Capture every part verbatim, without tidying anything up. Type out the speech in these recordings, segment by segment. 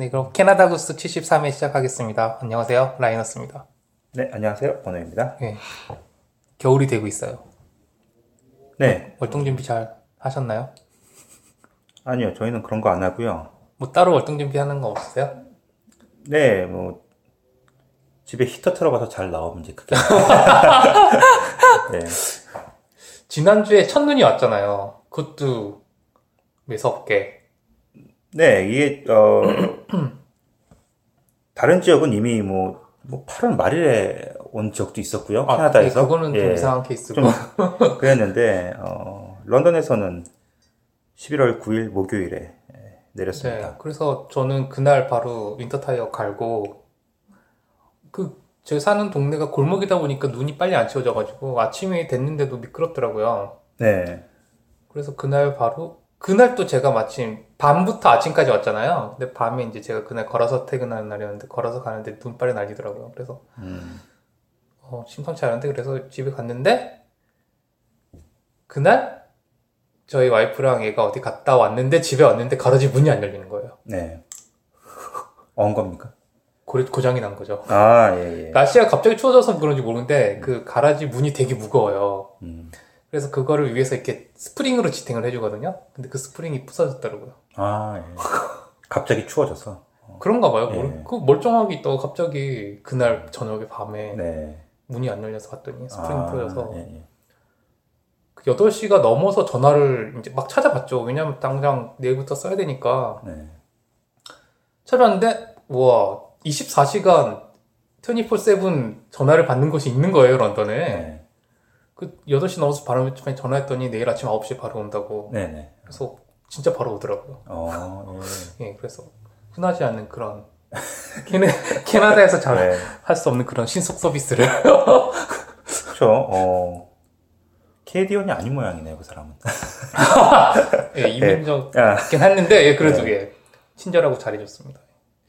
네, 그럼 캐나다 구스 칠십삼 회 시작하겠습니다. 안녕하세요, 라이너스입니다. 네, 안녕하세요, 번호입니다. 네, 겨울이 되고 있어요. 네. 월동 준비 잘 하셨나요? 아니요, 저희는 그런 거 안 하고요. 뭐 따로 월동 준비하는 거 없으세요? 네, 뭐 집에 히터 틀어봐서 잘 나오면 이제 그게. 네. 지난주에 첫눈이 왔잖아요. 그것도 매섭게. 네, 이게 어 다른 지역은 이미 뭐, 뭐 팔월 말일에 온 지역도 있었고요. 아, 캐나다에서. 네, 그거는 좀 예, 이상한 케이스고. 좀 그랬는데 어, 런던에서는 십일월 구일 목요일에 내렸습니다. 네, 그래서 저는 그날 바로 윈터 타이어 갈고 그 제가 사는 동네가 골목이다 보니까 눈이 빨리 안 치워져가지고 아침이 됐는데도 미끄럽더라고요. 네. 그래서 그날 바로 그날 또 제가 마침 밤부터 아침까지 왔잖아요. 근데 밤에 이제 제가 그날 걸어서 퇴근하는 날이었는데 걸어서 가는데 눈발이 날리더라고요. 그래서 음. 어, 심상치 않은데 그래서 집에 갔는데 그날 저희 와이프랑 얘가 어디 갔다 왔는데 집에 왔는데 가라지 문이 안 열리는 거예요. 네. 언 겁니까? 고, 고장이 난 거죠. 아, 예, 예. 날씨가 갑자기 추워져서 그런지 모르는데 그 가라지 문이 되게 무거워요. 음. 그래서 그거를 위해서 이렇게 스프링으로 지탱을 해주거든요. 근데 그 스프링이 부서졌더라고요. 아, 예. 갑자기 추워져서. 그런가 봐요. 예. 뭘- 그 멀쩡하게 있다가 갑자기 그날 저녁에 밤에 네. 문이 안 열려서 봤더니 스프링 아, 부러져서 예, 예. 그 여덟 시가 넘어서 전화를 이제 막 찾아봤죠. 왜냐면 당장 내일부터 써야 되니까. 네. 찾아봤는데 와 이십사 시간 이십사 세븐 전화를 받는 곳이 있는 거예요, 런던에. 네. 그 여덟 시 넘어서 바로 전화했더니 내일 아침 아홉 시에 바로 온다고. 네네. 그래서 진짜 바로 오더라고요. 어, 예. 예, 그래서 흔하지 않은 그런 캐나, 캐나다에서 잘 네. 할 수 없는 그런 신속 서비스를. 그쵸, 어, 케이디언이 아닌 모양이네요, 그 사람은. 예, 이민족 아, 같긴 했는데, 예, 그래도 네. 예, 친절하고 잘해줬습니다.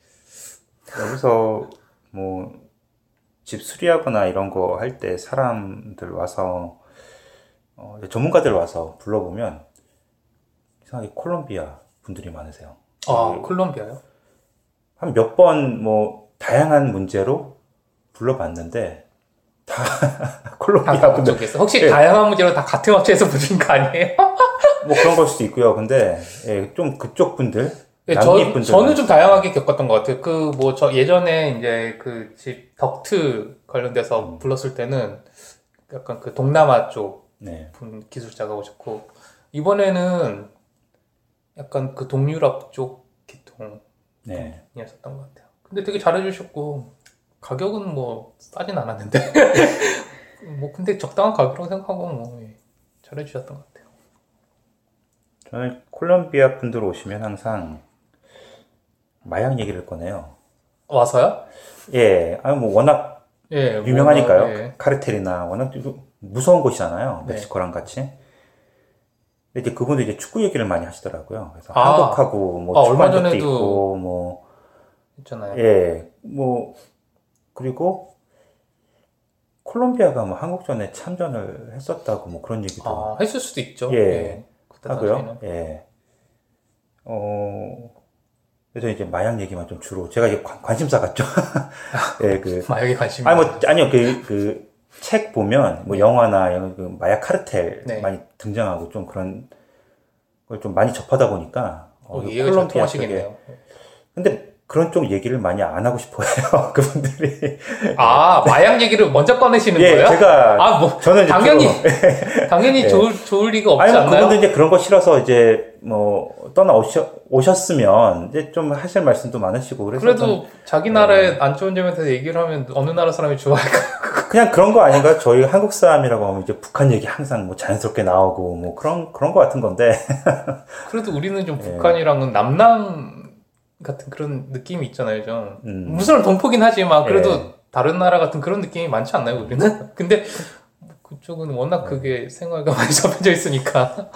여기서, 뭐, 집 수리하거나 이런 거 할 때 사람들 와서, 어, 전문가들 와서 불러보면, 이상하게 콜롬비아 분들이 많으세요. 아, 그 콜롬비아요? 한 몇 번, 뭐, 다양한 문제로 불러봤는데, 다, 콜롬비아 다 분들. 그쪽에서. 혹시 예. 다양한 문제로 다 같은 업체에서 부르신 거 아니에요? 뭐 그런 걸 수도 있고요. 근데, 예, 좀 그쪽 분들, 예, 남미 저, 분들. 저는 좀 다양하게 겪었던 것 같아요. 그, 뭐, 저 예전에 이제 그 집 덕트 관련돼서 음. 불렀을 때는 약간 그 동남아 쪽 네. 분 기술자가 오셨고, 이번에는 약간 그 동유럽 쪽 기통이었던 네. 것 같아요. 근데 되게 잘해주셨고, 가격은 뭐, 싸진 않았는데. 뭐, 근데 적당한 가격이라고 생각하고, 뭐, 예, 잘해주셨던 것 같아요. 저는 콜롬비아 분들 오시면 항상 마약 얘기를 꺼내요. 와서요? 예, 아니 뭐 워낙 예, 유명하니까요. 뭔가, 예. 카르텔이나 워낙 무서운 곳이잖아요. 네. 멕시코랑 같이. 근데 이제 그분도 이제 축구 얘기를 많이 하시더라고요. 그래서 아. 한국하고 뭐 아, 축구한 얼마 적도 전에도- 있고 뭐 있잖아요. 예, 뭐 그리고 콜롬비아가 뭐 한국전에 참전을 했었다고 뭐 그런 얘기도 아, 했을 수도 있죠. 예. 그때 하고요. 당시에는. 예. 어, 그래서 이제 마약 얘기만 좀 주로, 제가 이제 관, 관심사 같죠? 예, 그, 마약에 관심이 아니, 뭐, 많으시죠. 아니요, 그, 그, 책 보면, 뭐, 영화나, 이런 그 마약 카르텔 네. 많이 등장하고 좀 그런 걸 좀 많이 접하다 보니까, 어, 그 이해가 잘 콜롬비아 통하시겠네요. 쪽에. 근데 그런 쪽 얘기를 많이 안 하고 싶어 해요, 그분들이. 아, 마약 얘기를 먼저 꺼내시는 예, 거예요? 제가, 아, 뭐, 저는 이제 당연히, 주로- 당연히 예. 좋을, 좋을 리가 없지 아니, 뭐, 않나요? 그분도 이제 그런 거 싫어서 이제, 뭐, 떠나 오셨, 오셨으면, 이제 좀 하실 말씀도 많으시고, 그래서. 좀 그래도 자기 나라에 안 좋은 점에 대해서 얘기를 하면 어느 나라 사람이 좋아할까? 그냥 그런 거 아닌가요? 저희 한국 사람이라고 하면 이제 북한 얘기 항상 뭐 자연스럽게 나오고, 뭐 그런, 그런 거 같은 건데. 그래도 우리는 좀 예. 북한이랑은 남남 같은 그런 느낌이 있잖아요, 좀. 음. 무슨 동포긴 하지만 그래도 예. 다른 나라 같은 그런 느낌이 많지 않나요, 우리는? 근데 그쪽은 워낙 그게 생활과 많이 접해져 있으니까.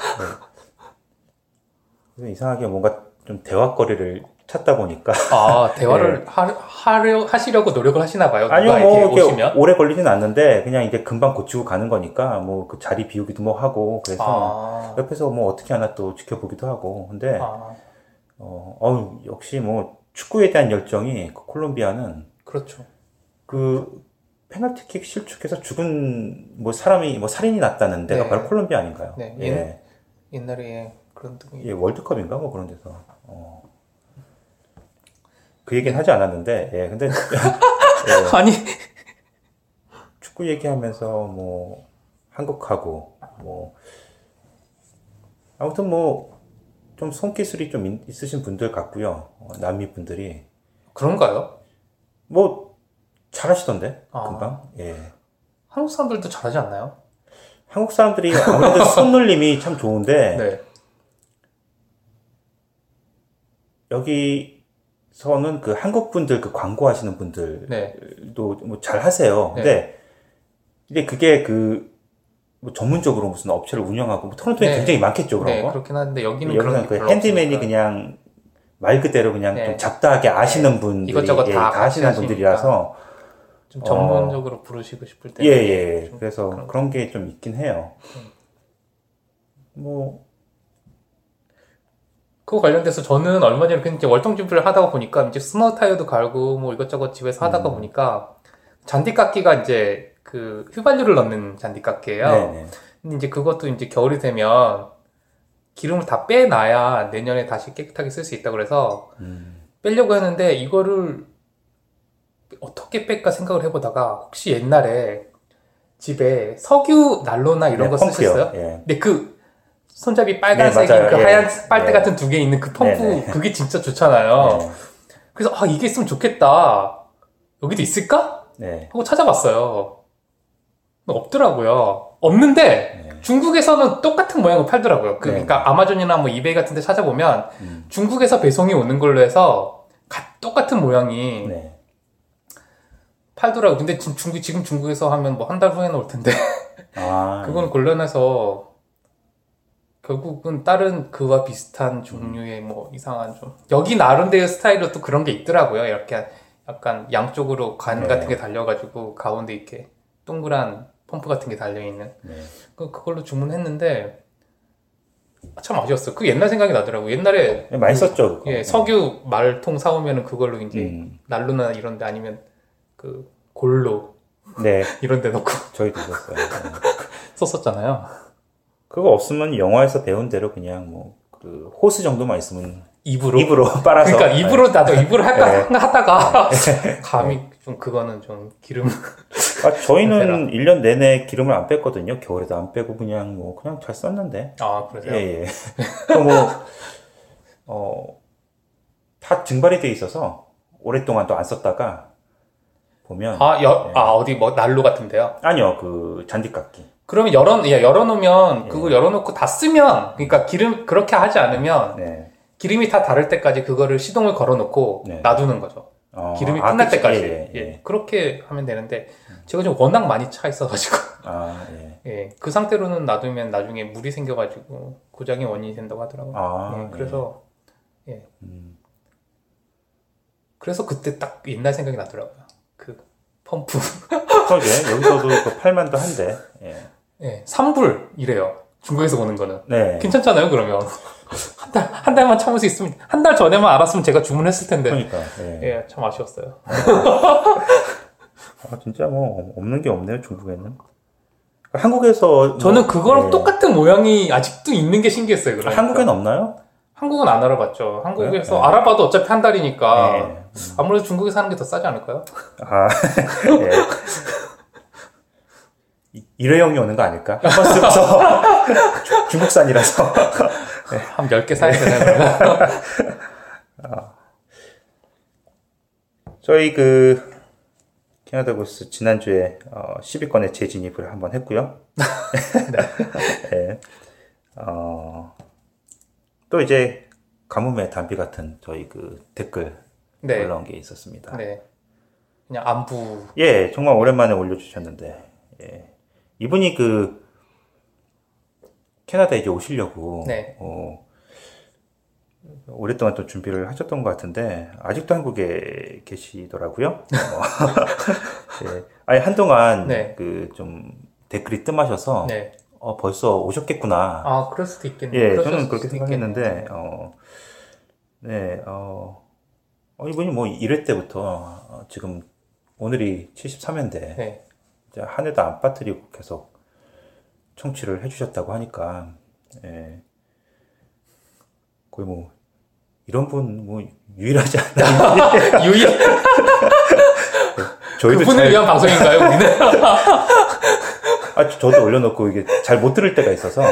그래서 이상하게 뭔가 좀 대화거리를 찾다 보니까. 아, 대화를 하, 하려, 하시려고 노력을 하시나 봐요. 누가 아니요, 이렇게 뭐, 이렇게 오시면. 오래 걸리진 않는데, 그냥 이제 금방 고치고 가는 거니까, 뭐, 그 자리 비우기도 뭐 하고, 그래서 아, 옆에서 뭐 어떻게 하나 또 지켜보기도 하고, 근데, 아, 어, 어우, 역시 뭐, 축구에 대한 열정이 그 콜롬비아는 그렇죠. 그 페널티킥 실축해서 죽은 뭐 사람이 뭐 살인이 났다는 데가 네. 바로 콜롬비아 아닌가요? 네. 예. 옛날에 그런 등이. 예, 월드컵인가 뭐 그런 데서. 어. 그 얘기는 하지 않았는데, 예, 근데 예, 아니 축구 얘기하면서 뭐 한국하고 뭐 아무튼 뭐 좀 손기술이 좀 있- 있으신 분들 같고요. 어, 남미 분들이 그런가요? 뭐 잘하시던데 아. 금방. 예. 한국 사람들도 잘하지 않나요? 한국 사람들이 아무래도 손놀림이 참 좋은데 네. 여기서는 그 한국 분들 그 광고하시는 분들도 네. 뭐 잘하세요. 네. 근데 이제 그게 그 뭐 전문적으로 무슨 업체를 운영하고 뭐 토론토에 네. 굉장히 많겠죠 그런 네, 거. 그렇긴 한데 여기는 그런 여기는 게 그 별로 핸디맨이 없으니까. 그냥 말 그대로 그냥 네. 좀 잡다하게 아시는 분들이 이것저것 예, 다 다 하시는 같이 분들이라서 좀 전문적으로 부르시고 싶을 때. 예, 예. 좀 그래서 그런 그런 게 좀 있긴 해요. 음. 뭐 그거 관련돼서 저는 얼마 전에 그냥 이제 월동 준비를 하다가 보니까 이제 스노우 타이어도 갈고 뭐 이것저것 집에서 하다가 음. 보니까 잔디깎기가 이제 그 휘발유를 넣는 잔디깎기예요. 네네. 근데 이제 그것도 이제 겨울이 되면 기름을 다 빼놔야 내년에 다시 깨끗하게 쓸 수 있다고 그래서 음. 빼려고 했는데 이거를 어떻게 뺄까 생각을 해보다가 혹시 옛날에 집에 석유 난로나 이런 네, 거 펌프요. 쓰셨어요? 예. 근데 그 손잡이 빨간색인 네, 맞아요. 그 예. 하얀 빨대 예. 같은 두 개 있는 그 펌프 네, 네. 그게 진짜 좋잖아요. 네. 그래서 아 이게 있으면 좋겠다. 여기도 있을까? 네. 하고 찾아봤어요. 없더라고요. 없는데 네. 중국에서는 똑같은 모양을 팔더라고요. 그, 네. 그러니까 아마존이나 뭐 이베이 같은 데 찾아보면 음. 중국에서 배송이 오는 걸로 해서 가- 똑같은 모양이 네. 팔더라고요. 근데 지금 중국, 지금 중국에서 하면 뭐 한 달 후에는 올 텐데 아. 그건 곤란해서 결국은 다른 그와 비슷한 종류의 뭐 이상한 좀 여기 나름대로 스타일로 또 그런 게 있더라고요. 이렇게 약간 양쪽으로 관 네. 같은 게 달려가지고 가운데 이렇게 동그란 펌프 같은 게 달려있는 네. 그, 그걸로 주문했는데 참 아쉬웠어요. 그 옛날 생각이 나더라고요. 옛날에 네, 많이 썼죠. 그거. 예, 석유 말통 사오면은 그걸로 이제 음. 난로나 이런 데 아니면 그 골로 네. 이런 데 넣고 저희도 썼어요. 네. 썼었잖아요. 그거 없으면 영화에서 배운 대로 그냥 뭐 그 호스 정도만 있으면 입으로. 입으로 빨아서. 그러니까 입으로 나도 입으로 할까 네. 하다가 감히 좀 그거는 좀 기름 아, 저희는 일 년 내내 기름을 안 뺐거든요. 겨울에도 안 빼고 그냥 뭐 그냥 잘 썼는데. 아 그러세요? 예, 예. 또 뭐, 어, 다 증발이 돼 있어서 오랫동안 또 안 썼다가 보면. 아, 여, 예. 아 어디 뭐 난로 같은데요? 아니요, 그 잔디깎기. 그러면 열어 예, 열어놓으면 예. 그거 열어놓고 다 쓰면 그러니까 기름 그렇게 하지 않으면 네. 기름이 다 다를 때까지 그거를 시동을 걸어놓고 네. 놔두는 거죠. 어, 기름이 아, 끝날 그치. 때까지. 예, 예, 예, 예. 그렇게 하면 되는데 제가 좀 워낙 많이 차 있어가지고 아, 예. 예, 그 상태로는 놔두면 나중에 물이 생겨가지고 고장의 원인이 된다고 하더라고요. 아, 예, 그래서 예, 음. 그래서 그때 딱 옛날 생각이 나더라고요. 그 펌프 그러게. 여기서도 그 팔만도 한데. 예. 예, 삼 불이래요. 중국에서 오는 거는. 네. 괜찮잖아요, 그러면. 한 달, 한 달만 참을 수 있으면, 한 달 전에만 알았으면 제가 주문했을 텐데. 그러니까. 예. 예, 참 아쉬웠어요. 아, 진짜 뭐, 없는 게 없네요, 중국에는. 한국에서. 저는 뭐, 그거랑 예. 똑같은 모양이 아직도 있는 게 신기했어요, 그러니까. 한국엔 없나요? 한국은 안 알아봤죠. 한국에서 네. 알아봐도 어차피 한 달이니까. 네. 음. 아무래도 중국에서 하는 게 더 싸지 않을까요? 아, 예. 이- 일회용이 오는 거 아닐까? 한 번 쓰면서 주- 중국산이라서. 한 열 개 사야 되나, 그러면? 저희 그 캐나다 구스 지난주에 어, 십 위권에 재진입을 한번 했고요. 네. 어, 또 이제 가뭄의 단비 같은 저희 그 댓글 네. 올라온 게 있었습니다. 네. 그냥 안부. 예, 정말 오랜만에 올려주셨는데, 예. 이분이 그, 캐나다에 이제 오시려고, 네. 어, 오랫동안 또 준비를 하셨던 것 같은데, 아직도 한국에 계시더라고요. 어, 예. 아니, 한동안, 네. 그, 좀, 댓글이 뜸하셔서, 네. 어, 벌써 오셨겠구나. 아, 그럴 수도 있겠네요. 예, 그러셨을 저는 그렇게 수도 생각했는데, 있겠네요. 어, 네, 어, 어, 이분이 뭐 일 회 때부터 어, 지금 오늘이 칠십삼 회인데 네. 이제 한 해도 안 빠뜨리고 계속 청취를 해주셨다고 하니까 예. 거의 뭐 이런 분 뭐 유일하지 않나. 유일. 저희도 그분을 잘, 위한 방송인가요, 우리는? 아, 저도 올려놓고 이게 잘 못 들을 때가 있어서.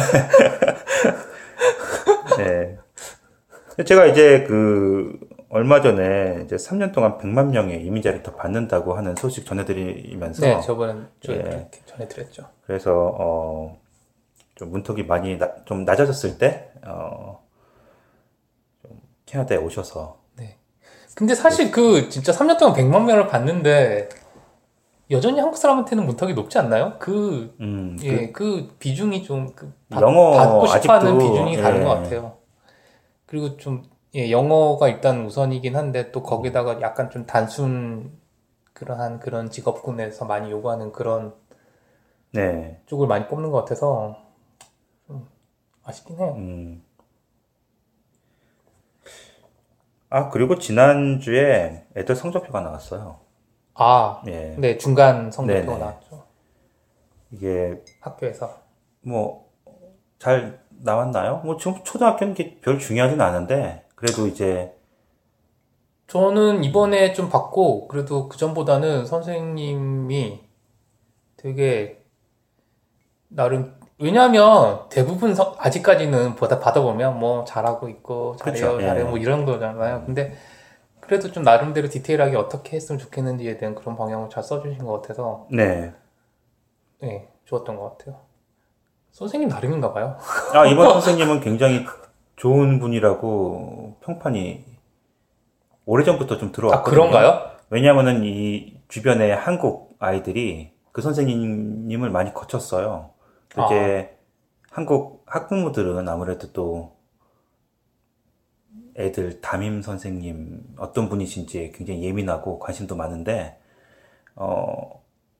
네. 제가 이제 그 얼마 전에 이제 삼 년 동안 백만 명의 이민자를 더 받는다고 하는 소식 전해드리면서. 네, 저번에 좀 예. 전해드렸죠. 그래서 어, 좀 문턱이 많이 나, 좀 낮아졌을 때 어, 좀 캐나다에 오셔서. 네. 근데 사실 그 진짜 삼 년 동안 백만 명을 받는데 여전히 한국 사람한테는 문턱이 높지 않나요? 그, 음, 예, 그, 그 비중이 좀, 그, 받, 영어 받고 싶어 하는 아직도, 비중이 다른 예. 것 같아요. 그리고 좀, 예, 영어가 일단 우선이긴 한데 또 거기다가 약간 좀 단순, 그러한 그런 직업군에서 많이 요구하는 그런 네. 쪽을 많이 뽑는 것 같아서 좀 아쉽긴 해요. 음. 아, 그리고 지난주에 애들 성적표가 나왔어요. 아, 예. 네, 중간 성적표가 네네. 나왔죠. 이게, 학교에서. 뭐, 잘 나왔나요? 뭐, 지금 초등학교는 이게 별 중요하진 않은데, 그래도 이제, 저는 이번에 좀 봤고, 그래도 그 전보다는 선생님이 되게, 나름, 왜냐면 대부분 서- 아직까지는 보다 받아보면 뭐 잘하고 있고, 잘해요, 그쵸, 예. 잘해요, 뭐 이런 거잖아요. 근데 그래도 좀 나름대로 디테일하게 어떻게 했으면 좋겠는지에 대한 그런 방향을 잘 써주신 것 같아서, 네. 네, 좋았던 것 같아요. 선생님 나름인가 봐요. 아, 이번 선생님은 굉장히 좋은 분이라고 평판이 오래전부터 좀 아, 들어왔거든요. 그런가요? 왜냐면은 이 주변에 한국 아이들이 그 선생님을 많이 거쳤어요. 아. 이제 한국 학부모들은 아무래도 또 애들 담임 선생님 어떤 분이신지 굉장히 예민하고 관심도 많은데, 어,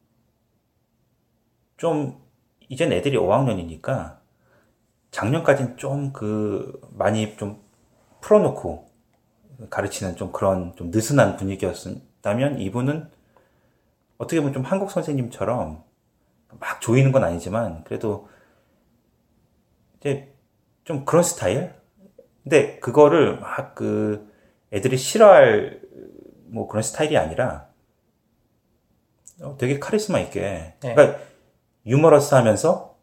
좀, 이젠 애들이 오 학년이니까 작년까지는 좀 그, 많이 좀 풀어놓고 가르치는 좀 그런 좀 느슨한 분위기였다면 이분은 어떻게 보면 좀 한국 선생님처럼 막 조이는 건 아니지만 그래도 이제 좀 그런 스타일? 근데 그거를 막 그 애들이 싫어할 뭐 그런 스타일이 아니라 어, 되게 카리스마 있게. 네. 그러니까 유머러스 하면서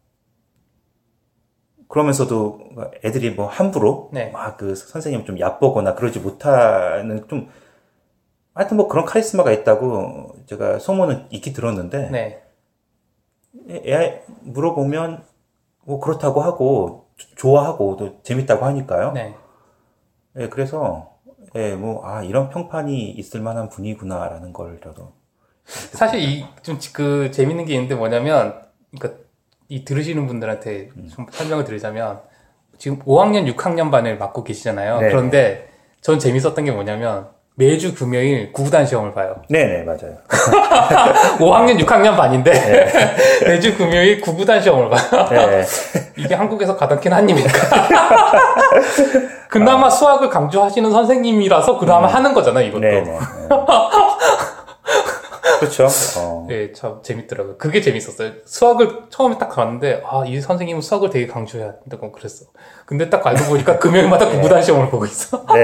그러면서도 애들이 뭐 함부로 네. 막 그 선생님 좀 얕보거나 그러지 못하는 좀 하여튼 뭐 그런 카리스마가 있다고 제가 소문은 익히 들었는데 네. 애 물어보면 뭐 그렇다고 하고 좋아하고 또 재밌다고 하니까요. 네. 예, 그래서 예, 뭐 아 이런 평판이 있을 만한 분이구나라는 걸 저도 사실 이 좀 그 재밌는 게 있는데 뭐냐면, 그러니까 이 들으시는 분들한테 좀 설명을 드리자면 지금 오 학년, 육 학년 반을 맡고 계시잖아요. 네. 그런데 전 재밌었던 게 뭐냐면 매주 금요일 구구단 시험을 봐요. 네네 맞아요. 오 학년, 육 학년 반인데 매주 금요일 구구단 시험을 봐요. 네. 이게 한국에서 가장 큰 한입니까? 그나마 아. 수학을 강조하시는 선생님이라서 그나마 음. 하는 거잖아요, 이것도. 네네. 네. 그렇죠. 어. 네, 참 재밌더라고요. 그게 재밌었어요. 수학을 처음에 딱 갔는데 아, 이 선생님은 수학을 되게 강조해야 된다고 그랬어. 근데 딱 알고 보니까 금요일마다 네. 구구단 시험을 보고 있어. 네.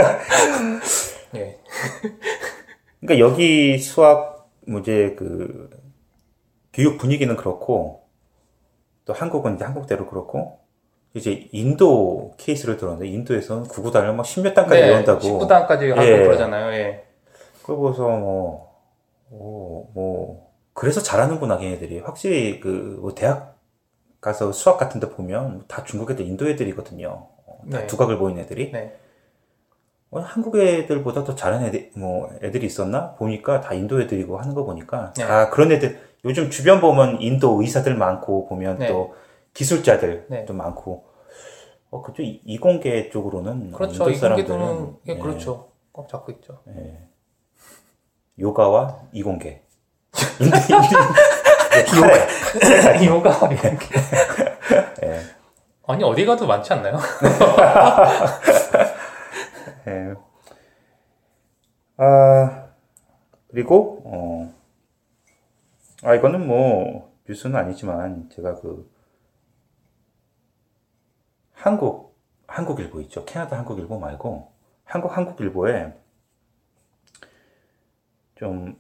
네. 그러니까 여기 수학 문제 그 교육 분위기는 그렇고 또 한국은 이제 한국대로 그렇고 이제 인도 케이스를 들었는데 인도에서는 구구단을 막 십몇 단까지 네, 외운다고. 십구 단까지 하고 예. 그러잖아요. 예. 그거 보고서 뭐, 오, 뭐 그래서 잘하는구나 걔네들이. 확실히 그 뭐 대학 가서 수학 같은 데 보면 다 중국 애들 인도 애들이거든요. 다 네. 두각을 보이는 애들이. 네. 어, 한국 애들보다 더 잘하는 애들, 뭐, 애들이 있었나? 보니까 다 인도 애들이고 하는 거 보니까 네. 다 그런 애들, 요즘 주변 보면 인도 의사들 많고, 보면 네. 또 기술자들도 네. 많고, 어, 그쪽 이- 이공계 쪽으로는. 그렇죠. 인도 사람들은, 이공계도는, 예, 예, 그렇죠. 꼭 잡고 있죠. 예. 요가와 이공계. 인도, 인도, 카레. 이호가 이공계. 예. 아니, 어디 가도 많지 않나요? 예. 아, 그리고, 어, 아, 이거는 뭐, 뉴스는 아니지만, 제가 그, 한국, 한국일보 있죠. 캐나다 한국일보 말고, 한국 한국일보에 좀,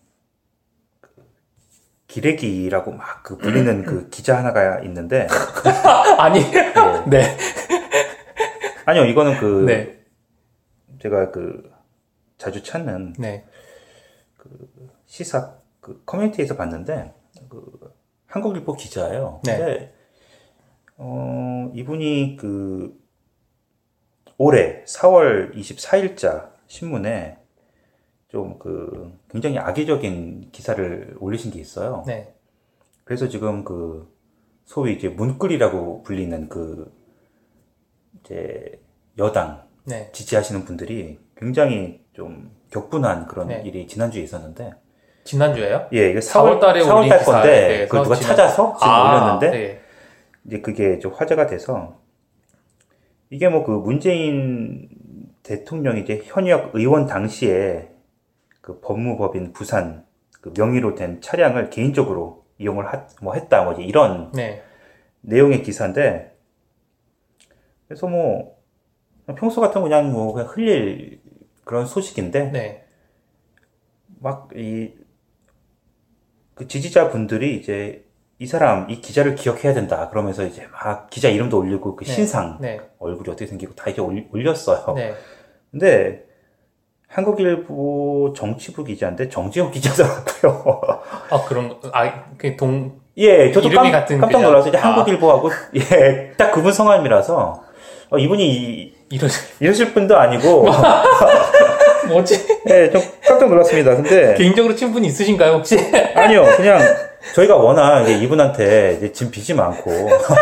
기레기라고 막 그 불리는 그 기자 하나가 있는데. 아니, 네. 네. 아니요, 이거는 그, 네. 제가 그, 자주 찾는, 네. 그, 시사, 그, 커뮤니티에서 봤는데, 그, 한국일보 기자예요. 네. 근데, 어, 이분이 그, 올해 사월 이십사일자 신문에 좀 그, 굉장히 악의적인 기사를 올리신 게 있어요. 네. 그래서 지금 그, 소위 이제 문끌이라고 불리는 그, 이제, 여당, 네. 지지하시는 분들이 굉장히 좀 격분한 그런 네. 일이 지난주에 있었는데. 지난주에요? 예, 이게 사월 달에 사월 달 건데, 네, 그걸 누가 지난... 찾아서 지금 아, 올렸는데, 네. 이제 그게 좀 화제가 돼서, 이게 뭐 그 문재인 대통령이 이제 현역 의원 당시에 그 법무법인 부산 그 명의로 된 차량을 개인적으로 이용을 하, 뭐 했다, 뭐 이런 네. 내용의 기사인데, 그래서 뭐, 평소 같으면 그냥 뭐 그냥 흘릴 그런 소식인데, 네. 막 이, 그 지지자분들이 이제 이 사람, 이 기자를 기억해야 된다. 그러면서 이제 막 기자 이름도 올리고 그 네. 신상, 네. 얼굴이 어떻게 생기고 다 이제 올렸어요. 네. 근데 한국일보 정치부 기자인데 정지영 기자더라고요. 아, 그런, 아, 그 동, 예, 저도 이름이 깜, 같은 깜짝 기자? 놀라서 이제 아. 한국일보하고, 예, 딱 그분 성함이라서, 어, 이분이 이러실, 이러실 분도 아니고, 뭐지? 예, 좀 깜짝 놀랐습니다. 근데. 개인적으로 친분이 있으신가요, 혹시? 아니요, 그냥, 저희가 워낙 이제 이분한테 이제 지금 빚이 많고.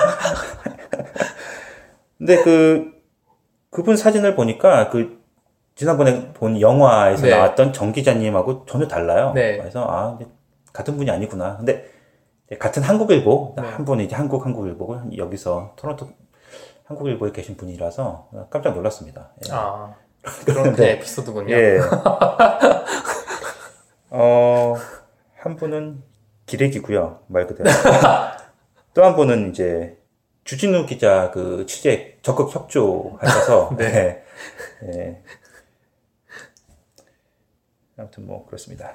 근데 그, 그분 사진을 보니까 그, 지난번에 본 영화에서 네. 나왔던 정 기자님하고 전혀 달라요. 네. 그래서, 아, 같은 분이 아니구나. 근데, 같은 한국일보, 네. 한 분이 이제 한국 한국일보고, 여기서 토론토 한국일보에 계신 분이라서 깜짝 놀랐습니다. 예. 아, 그런 그 에피소드군요. 예. 어, 한 분은 기레기고요, 말 그대로. 또 한 분은 이제 주진우 기자 그 취재 적극 협조하셔서 네. 네. 네. 아무튼 뭐 그렇습니다.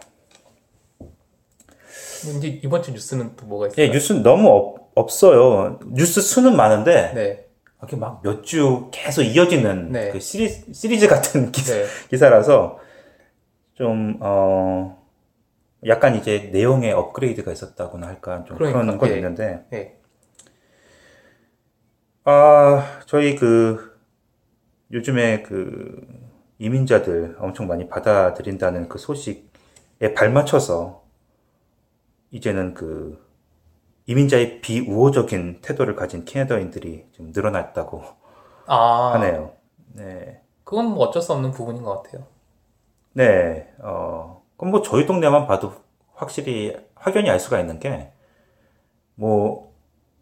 이제 이번 주 뉴스는 또 뭐가 있어요? 예, 뉴스는 너무 없, 없어요. 뉴스 수는 많은데 네. 이렇게 막 몇 주 계속 이어지는 네. 그 시리즈, 시리즈 같은 기사, 네. 기사라서 좀 어. 약간 이제 내용에 업그레이드가 있었다고나 할까 좀 그러니까, 그런 건 예. 있는데 예. 아 저희 그 요즘에 그 이민자들 엄청 많이 받아들인다는 그 소식에 발맞춰서 이제는 그 이민자의 비우호적인 태도를 가진 캐나다인들이 좀 늘어났다고 아, 하네요. 네, 그건 뭐 어쩔 수 없는 부분인 것 같아요. 네, 어. 그럼 뭐 저희 동네만 봐도 확실히 확연히 알 수가 있는 게 뭐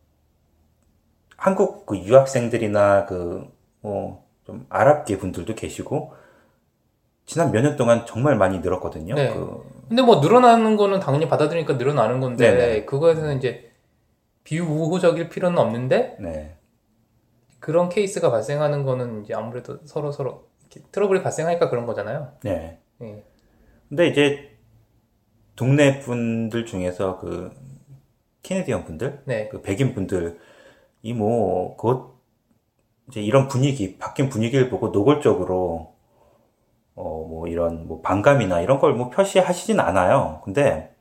한국 그 유학생들이나 그 뭐 좀 아랍계 분들도 계시고 지난 몇 년 동안 정말 많이 늘었거든요. 네. 그 근데 뭐 늘어나는 거는 당연히 받아들이니까 늘어나는 건데 네네. 그거에 대해서는 이제 비우호적일 필요는 없는데 네. 그런 케이스가 발생하는 거는 이제 아무래도 서로 서로 이렇게 트러블이 발생하니까 그런 거잖아요. 네. 예. 근데 이제 동네 분들 중에서 그 캐네디언 분들, 네. 그 백인 분들 이 뭐 그 이제 이런 분위기 바뀐 분위기를 보고 노골적으로 어 뭐 이런 뭐 반감이나 이런 걸 뭐 표시하시진 않아요. 근데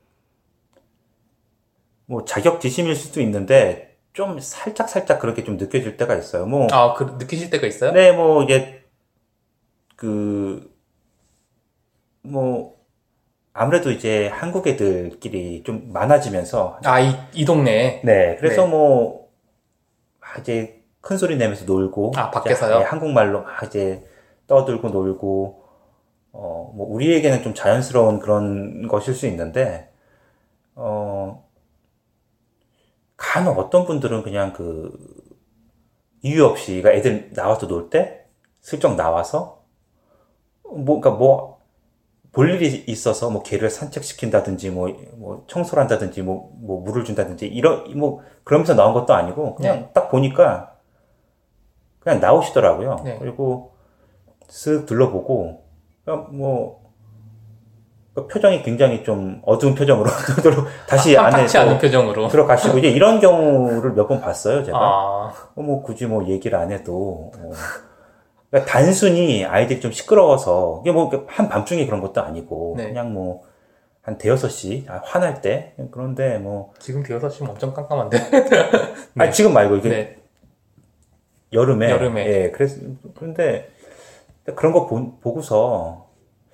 뭐 자격지심일 수도 있는데 좀 살짝 살짝 그렇게 좀 느껴질 때가 있어요. 뭐 아, 그 느끼실 때가 있어요? 네, 뭐 이게 그 뭐 아무래도 이제 한국 애들끼리 좀 많아지면서 아, 이, 이 동네에? 네, 그래서 네. 뭐 막 이제 큰 소리 내면서 놀고 아, 밖에서요? 이제 한국말로 막 이제 떠들고 놀고 어 뭐 우리에게는 좀 자연스러운 그런 것일 수 있는데 어 간혹 어떤 분들은 그냥 그 이유 없이 그러니까 애들 나와서 놀 때 슬쩍 나와서 뭐 그러니까 뭐 볼 일이 있어서 뭐 개를 산책시킨다든지 뭐, 뭐 청소를 한다든지 뭐, 뭐 물을 준다든지 이런 뭐 그러면서 나온 것도 아니고 그냥 네. 딱 보니까 그냥 나오시더라고요. 네. 그리고 쓱 둘러보고 뭐 표정이 굉장히 좀 어두운 표정으로 다시 아, 안에 탐탁치 않은 표정으로 들어가시고 이제 이런 경우를 몇 번 봤어요, 제가. 아, 어, 뭐 굳이 뭐 얘기를 안 해도 어. 그러니까 단순히 아이들이 좀 시끄러워서 이게 뭐 한밤중에 그런 것도 아니고 네. 그냥 뭐 한 대여섯 시 화날 때 그런데 뭐 지금 대여섯 시면 엄청 깜깜한데. 네. 아니 지금 말고 이게 네. 여름에 여름에. 예 그래서 그런데 그런 거 보, 보고서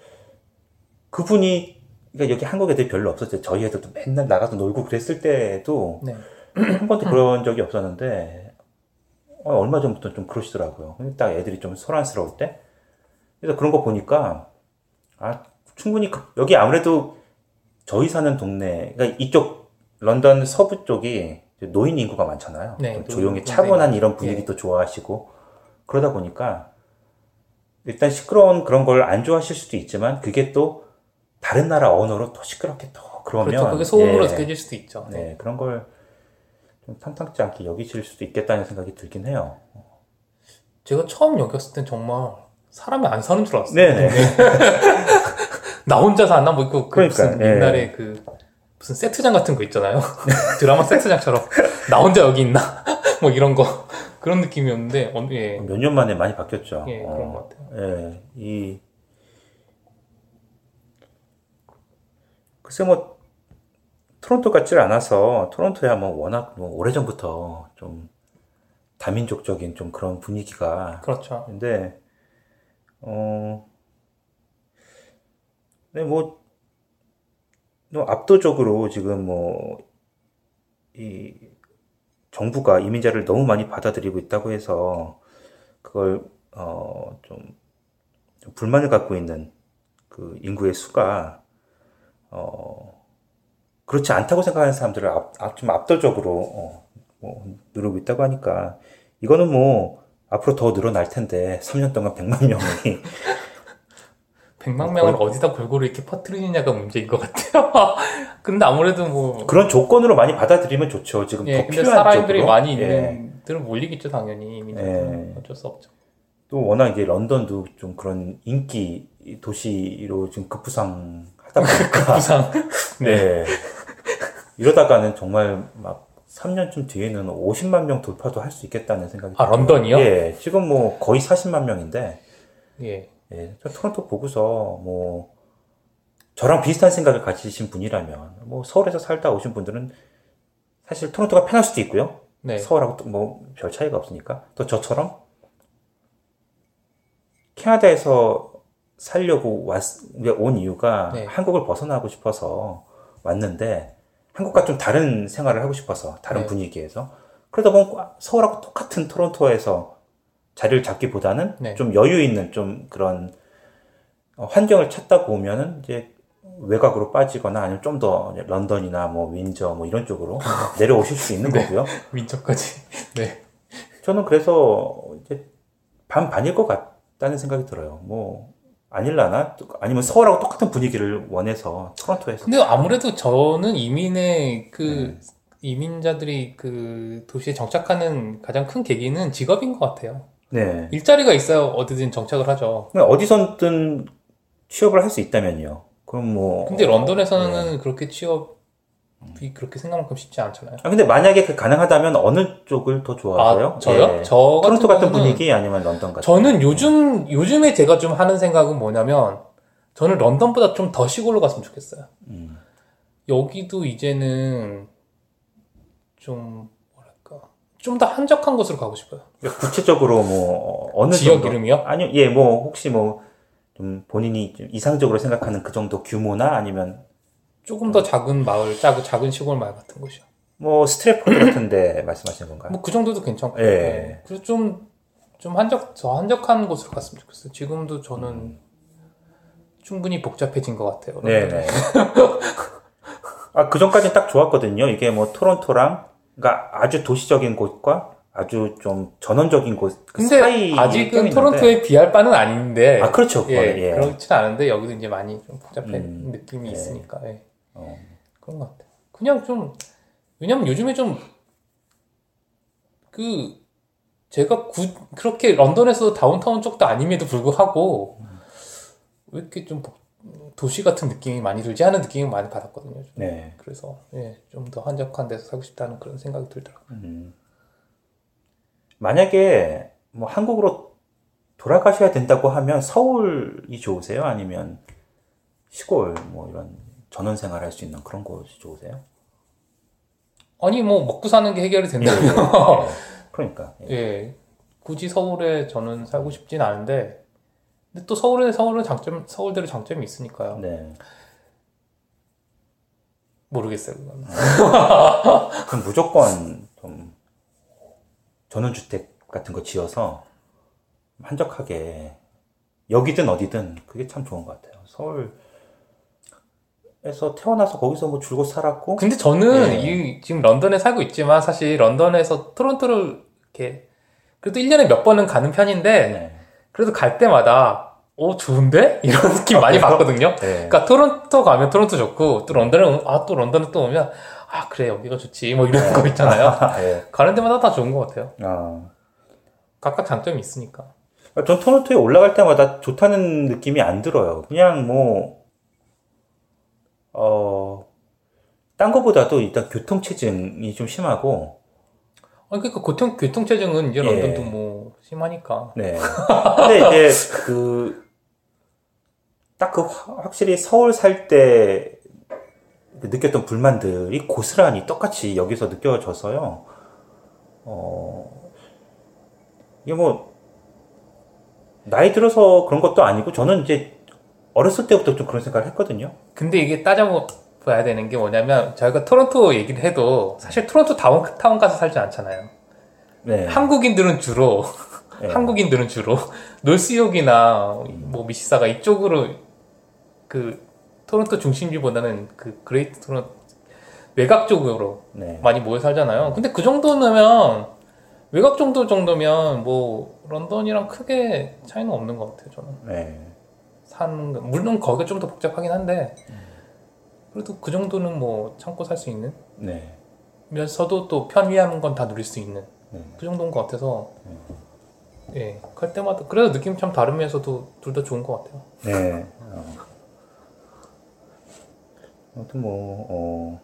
그분이 그러니까 여기 한국 애들이 별로 없었죠. 저희 애들도 맨날 나가서 놀고 그랬을 때도 네. 한 번도 그런 적이 없었는데 어, 얼마 전부터 좀 그러시더라고요. 딱 애들이 좀 소란스러울 때. 그래서 그런 거 보니까 아 충분히 그, 여기 아무래도 저희 사는 동네 그러니까 이쪽 런던 서부 쪽이 노인 인구가 많잖아요. 네, 조용히 차분한 이런 분위기도 네. 좋아하시고 그러다 보니까 일단 시끄러운 그런 걸 안 좋아하실 수도 있지만 그게 또 다른 나라 언어로 또 시끄럽게 또 그러면 그렇죠. 그게 소음으로 예, 느껴질 수도 있죠. 네, 그런 걸 좀 탐탁지 않게 여기실 수도 있겠다는 생각이 들긴 해요. 제가 처음 여겼을 땐 정말 사람이 안 사는 줄 알았어요. 네네. 나 혼자 사나 뭐 있고 그 그러니까, 무슨 예. 옛날에 그 무슨 세트장 같은 거 있잖아요. 드라마 세트장처럼 나 혼자 여기 있나 뭐 이런 거 그런 느낌이었는데 어, 예. 몇 년 만에 많이 바뀌었죠. 예, 어, 그런 것 같아요. 예, 이 글쎄 뭐 토론토 같질 않아서 토론토야 뭐 워낙 뭐 오래전부터 좀 다민족적인 좀 그런 분위기가 그렇죠. 근데 어 네, 뭐, 뭐 압도적으로 지금 뭐, 이, 정부가 이민자를 너무 많이 받아들이고 있다고 해서, 그걸, 어, 좀, 좀 불만을 갖고 있는 그 인구의 수가, 어, 그렇지 않다고 생각하는 사람들을 압, 압, 좀 압도적으로, 어, 뭐, 누르고 있다고 하니까, 이거는 뭐, 앞으로 더 늘어날 텐데, 삼 년 동안 백만 명이, 백만 명을 거의... 어디다 골고루 이렇게 퍼뜨리느냐가 문제인 것 같아요. 근데 아무래도 뭐 그런 조건으로 많이 받아들이면 좋죠. 지금 예, 더 근데 필요한 사람들이 쪽으로. 많이 예. 있는 데는 몰리겠죠, 당연히 이민자들은. 예. 어쩔 수 없죠. 또 워낙 이제 런던도 좀 그런 인기 도시로 지금 급부상 하다 보니까 급부상. 네. 이러다가는 정말 막 삼 년쯤 뒤에는 오십만 명 돌파도 할 수 있겠다는 생각이 아, 들어요. 런던이요? 예. 지금 뭐 거의 사십만 명인데 예. 예. 저 토론토 보고서 뭐 저랑 비슷한 생각을 가지신 분이라면 뭐 서울에서 살다 오신 분들은 사실 토론토가 편할 수도 있고요. 네. 서울하고 뭐 별 차이가 없으니까. 또 저처럼 캐나다에서 살려고 왔, 온 이유가 네. 한국을 벗어나고 싶어서 왔는데 한국과 좀 다른 생활을 하고 싶어서 다른 네. 분위기에서 그러다 보면 서울하고 똑같은 토론토에서 자리를 잡기보다는 네. 좀 여유 있는 좀 그런 환경을 찾다 보면은 이제 외곽으로 빠지거나 아니면 좀 더 런던이나 뭐 윈저 뭐 이런 쪽으로 내려오실 수 있는 네. 거고요. 윈저까지. 네. 저는 그래서 이제 반반일 것 같다는 생각이 들어요. 뭐 아닐라나 아니면 서울하고 똑같은 분위기를 원해서 토론토에서. 근데 아무래도 저는 이민의 그 네. 이민자들이 그 도시에 정착하는 가장 큰 계기는 직업인 것 같아요. 네. 일자리가 있어야 어디든 정착을 하죠. 어디선든 취업을 할 수 있다면요. 그럼 뭐. 근데 런던에서는 네. 그렇게 취업이 그렇게 생각만큼 쉽지 않잖아요. 아, 근데 만약에 그 가능하다면 어느 쪽을 더 좋아하세요? 아, 저요? 예. 저 같은 토론토 같은 경우는 분위기 아니면 런던 같은 저는 요즘, 요즘에 제가 좀 하는 생각은 뭐냐면, 저는 런던보다 좀 더 시골로 갔으면 좋겠어요. 음. 여기도 이제는 좀, 뭐랄까, 좀 더 한적한 곳으로 가고 싶어요. 구체적으로 뭐, 어느 지역 정도? 이름이요? 아니요, 예, 뭐, 혹시 뭐, 좀 본인이 좀 이상적으로 생각하는 그 정도 규모나 아니면 조금 더 작은 마을, 작은, 작은 시골 마을 같은 곳이요. 뭐 스트래포드 같은데 말씀하시는 건가요? 뭐 그 정도도 괜찮고. 예. 네. 그래서 좀, 좀 한적, 더 한적한 곳으로 갔으면 좋겠어요. 지금도 저는 음. 충분히 복잡해진 것 같아요. 네네. 아, 그 전까지는 딱 좋았거든요. 이게 뭐 토론토랑, 그러니까 아주 도시적인 곳과 아주 좀 전원적인 곳, 그 근데 사이 아직은 토론토에 비할 바는 아닌데. 아, 그렇죠. 예, 예. 그렇진 않은데 여기도 이제 많이 좀 복잡한 음, 느낌이 예. 있으니까. 예. 어. 그런 것 같아요. 그냥 좀 왜냐면 요즘에 좀 그 제가 구, 그렇게 런던에서 다운타운 쪽도 아님에도 불구하고 왜 이렇게 좀 도시 같은 느낌이 많이 들지 않은 느낌이 많이 받았거든요. 좀. 네. 그래서 예, 좀 더 한적한 데서 살고 싶다는 그런 생각이 들더라고요. 음. 만약에 뭐 한국으로 돌아가셔야 된다고 하면 서울이 좋으세요? 아니면 시골 뭐 이런 전원 생활할 수 있는 그런 곳이 좋으세요? 아니 뭐 먹고 사는 게 해결이 된다면 예, 예. 그러니까 예. 예, 굳이 서울에 저는 살고 싶진 않은데 근데 또 서울에 서울은 장점 서울대로 장점이 있으니까요. 네. 모르겠어요. 그건. 그럼 무조건 좀 전원주택 같은 거 지어서 한적하게 여기든 어디든 그게 참 좋은 것 같아요. 서울에서 태어나서 거기서 뭐 줄곧 살았고. 근데 저는 예. 이 지금 런던에 살고 있지만 사실 런던에서 토론토를 이렇게 그래도 일 년에 몇 번은 가는 편인데 네. 그래도 갈 때마다 오 좋은데? 이런 느낌 많이 받거든요. 네. 그러니까 토론토 가면 토론토 좋고 또 런던에 아 또 런던에 또 오면 아 그래 여기가 좋지 뭐 이런 거 있잖아요. 네. 가는 데마다 다 좋은 것 같아요. 아. 각각 장점이 있으니까. 전 토론토에 올라갈 때마다 좋다는 느낌이 안 들어요. 그냥 뭐, 어, 딴 거보다도 일단 교통체증이 좀 심하고. 아니 그러니까 교통 교통체증은 이제 예. 런던도 뭐 심하니까. 네. 근데 이제 그 딱 그 확실히 서울 살 때 느꼈던 불만들이 고스란히 똑같이 여기서 느껴져서요. 어, 이게 뭐 나이 들어서 그런 것도 아니고 저는 이제 어렸을 때부터 좀 그런 생각을 했거든요. 근데 이게 따져봐야 되는 게 뭐냐면 저희가 토론토 얘기를 해도 사실 토론토 다운타운 가서 살지 않잖아요. 네. 한국인들은 주로 네. 한국인들은 주로 놀스욕이나 뭐 미시사가 이쪽으로 그 토론토 중심지보다는 그 그레이트 토론토 외곽 쪽으로 네. 많이 모여 살잖아요. 근데 그 정도면 외곽 정도 정도면 뭐 런던이랑 크게 차이는 없는 것 같아요. 저는 네. 사는 거 물론 거기가 좀 더 복잡하긴 한데 그래도 그 정도는 뭐 참고 살 수 있는 네. 면서도 또 편리한 건 다 누릴 수 있는 네. 그 정도인 것 같아서 예, 갈 때마다 그래도 느낌 참 다르면서도 둘 다 좋은 것 같아요. 네. 어. 아무튼 뭐 어.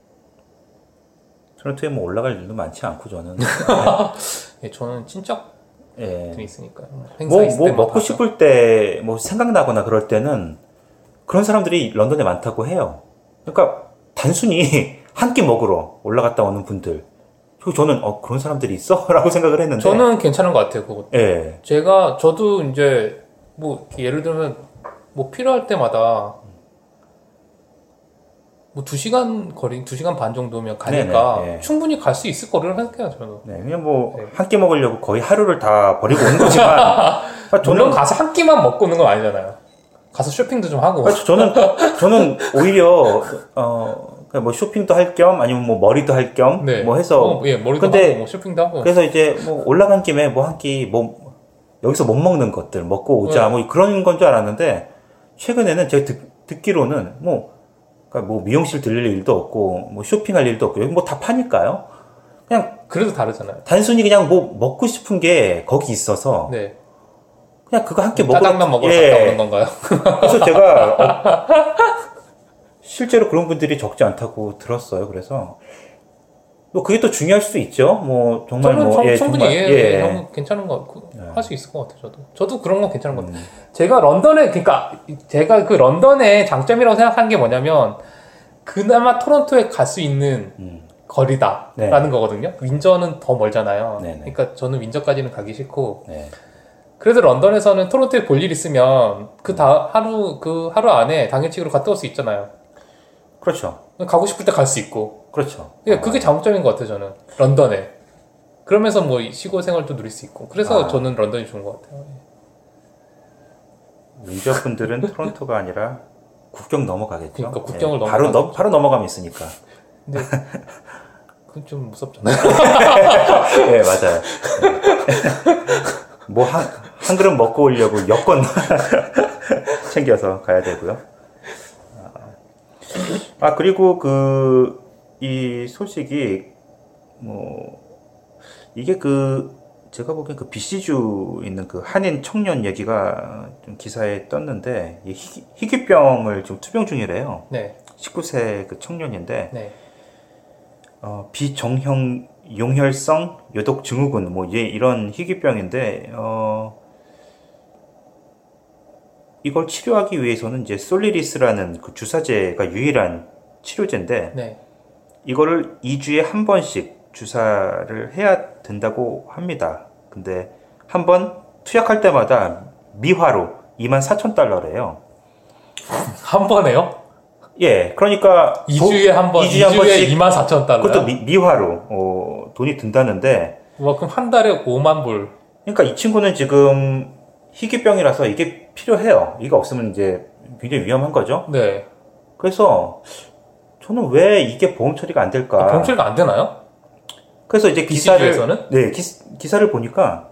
토론토에 뭐 올라갈 일도 많지 않고 저는. 예, 저는 친척들이 예. 있으니까요. 뭐, 뭐 먹고 싶을 때 뭐 생각나거나 그럴 때는 그런 사람들이 런던에 많다고 해요. 그러니까 단순히 한 끼 먹으러 올라갔다 오는 분들. 그리고 저는 어 그런 사람들이 있어? 라고 생각을 했는데. 저는 괜찮은 것 같아요. 그거. 예. 제가 저도 이제 뭐 예를 들면 뭐 필요할 때마다 뭐 두 시간 거리, 두 시간 반 정도면 가니까 네네, 예. 충분히 갈 수 있을 거리를 생각해요, 저는. 네, 그냥 뭐 네. 한 끼 먹으려고 거의 하루를 다 버리고 온 거지만 물론 가서 한 끼만 먹고 오는 건 아니잖아요. 가서 쇼핑도 좀 하고. 그렇죠. 저는 저는 오히려 어, 뭐 쇼핑도 할 겸 아니면 뭐 머리도 할 겸 뭐 네. 해서. 어, 예, 머리도 근데 하고 뭐 쇼핑도 하고. 그래서 이제 뭐 올라간 김에 뭐 한 끼 뭐 여기서 못 먹는 것들 먹고 오자 네. 뭐 그런 건 줄 알았는데 최근에는 제가 듣, 듣기로는 뭐 그러니까 뭐 미용실 들릴 일도 없고 뭐 쇼핑할 일도 없고 여기 뭐 다 파니까요. 그냥 그래도 다르잖아요. 단순히 그냥 뭐 먹고 싶은 게 거기 있어서 네. 그냥 그거 한 끼 먹으러 짜장면 먹으러 예. 갔다 오는 건가요? 그래서 제가 어, 실제로 그런 분들이 적지 않다고 들었어요. 그래서 뭐 그게 또 중요할 수 있죠. 뭐 정말 저는 뭐 정- 예, 충분히 정말, 이해해요. 예. 형 괜찮은 거 할 수 있을 것 같아요. 저도. 저도 그런 건 괜찮은 것 같아요. 음, 제가 런던에 그러니까 제가 그 런던의 장점이라고 생각한 게 뭐냐면 그나마 토론토에 갈 수 있는 음, 거리다라는 네. 거거든요. 윈저는 더 멀잖아요. 네네. 그러니까 저는 윈저까지는 가기 싫고 네. 그래도 런던에서는 토론토에 볼 일 있으면 그 다 하루 그 하루 안에 당일치기로 갔다 올 수 있잖아요. 그렇죠. 가고 싶을 때 갈 수 있고. 그렇죠. 그러니까 그게 장점인 것 같아요. 저는 런던에. 그러면서 뭐 시골 생활도 누릴 수 있고. 그래서 아. 저는 런던이 좋은 것 같아요. 민저분들은 토론토가 아니라 국경 넘어가겠죠. 그러니까 국경을 예, 바로 넘어가겠죠. 넘 바로 넘어가면 있으니까. 근데 그건 좀 무섭잖아요. 네, 맞아요. 뭐, 한, 한 그릇 먹고 오려고 여권 챙겨서 가야 되고요. 아, 그리고 그, 이 소식이, 뭐, 이게 그, 제가 보기엔 그 비씨주 있는 그 한인 청년 얘기가 좀 기사에 떴는데, 이 희귀, 희귀병을 좀 투병 중이래요. 네. 십구 세 그 청년인데, 네. 어, 비정형 용혈성 요독 증후군, 뭐, 예, 이런 희귀병인데, 어, 이걸 치료하기 위해서는 이제 솔리리스라는 그 주사제가 유일한 치료제인데, 네. 이거를 이 주에 한 번씩 주사를 해야 된다고 합니다. 근데 한 번 투약할 때마다 미화로 이만 사천 달러래요. 한 번에요? 예, 그러니까 이 주에 한 번, 이 주에 한 번씩 이만 사천 달러. 그것도 미, 미화로 어, 돈이 든다는데, 와, 그럼 한 달에 오만 불. 그러니까 이 친구는 지금 희귀병이라서 이게 필요해요. 이거 없으면 이제 굉장히 위험한 거죠. 네. 그래서 저는 왜 이게 보험 처리가 안 될까? 아, 보험 처리가 안 되나요? 그래서 이제 기사를 비씨주에서는? 네 기, 기사를 보니까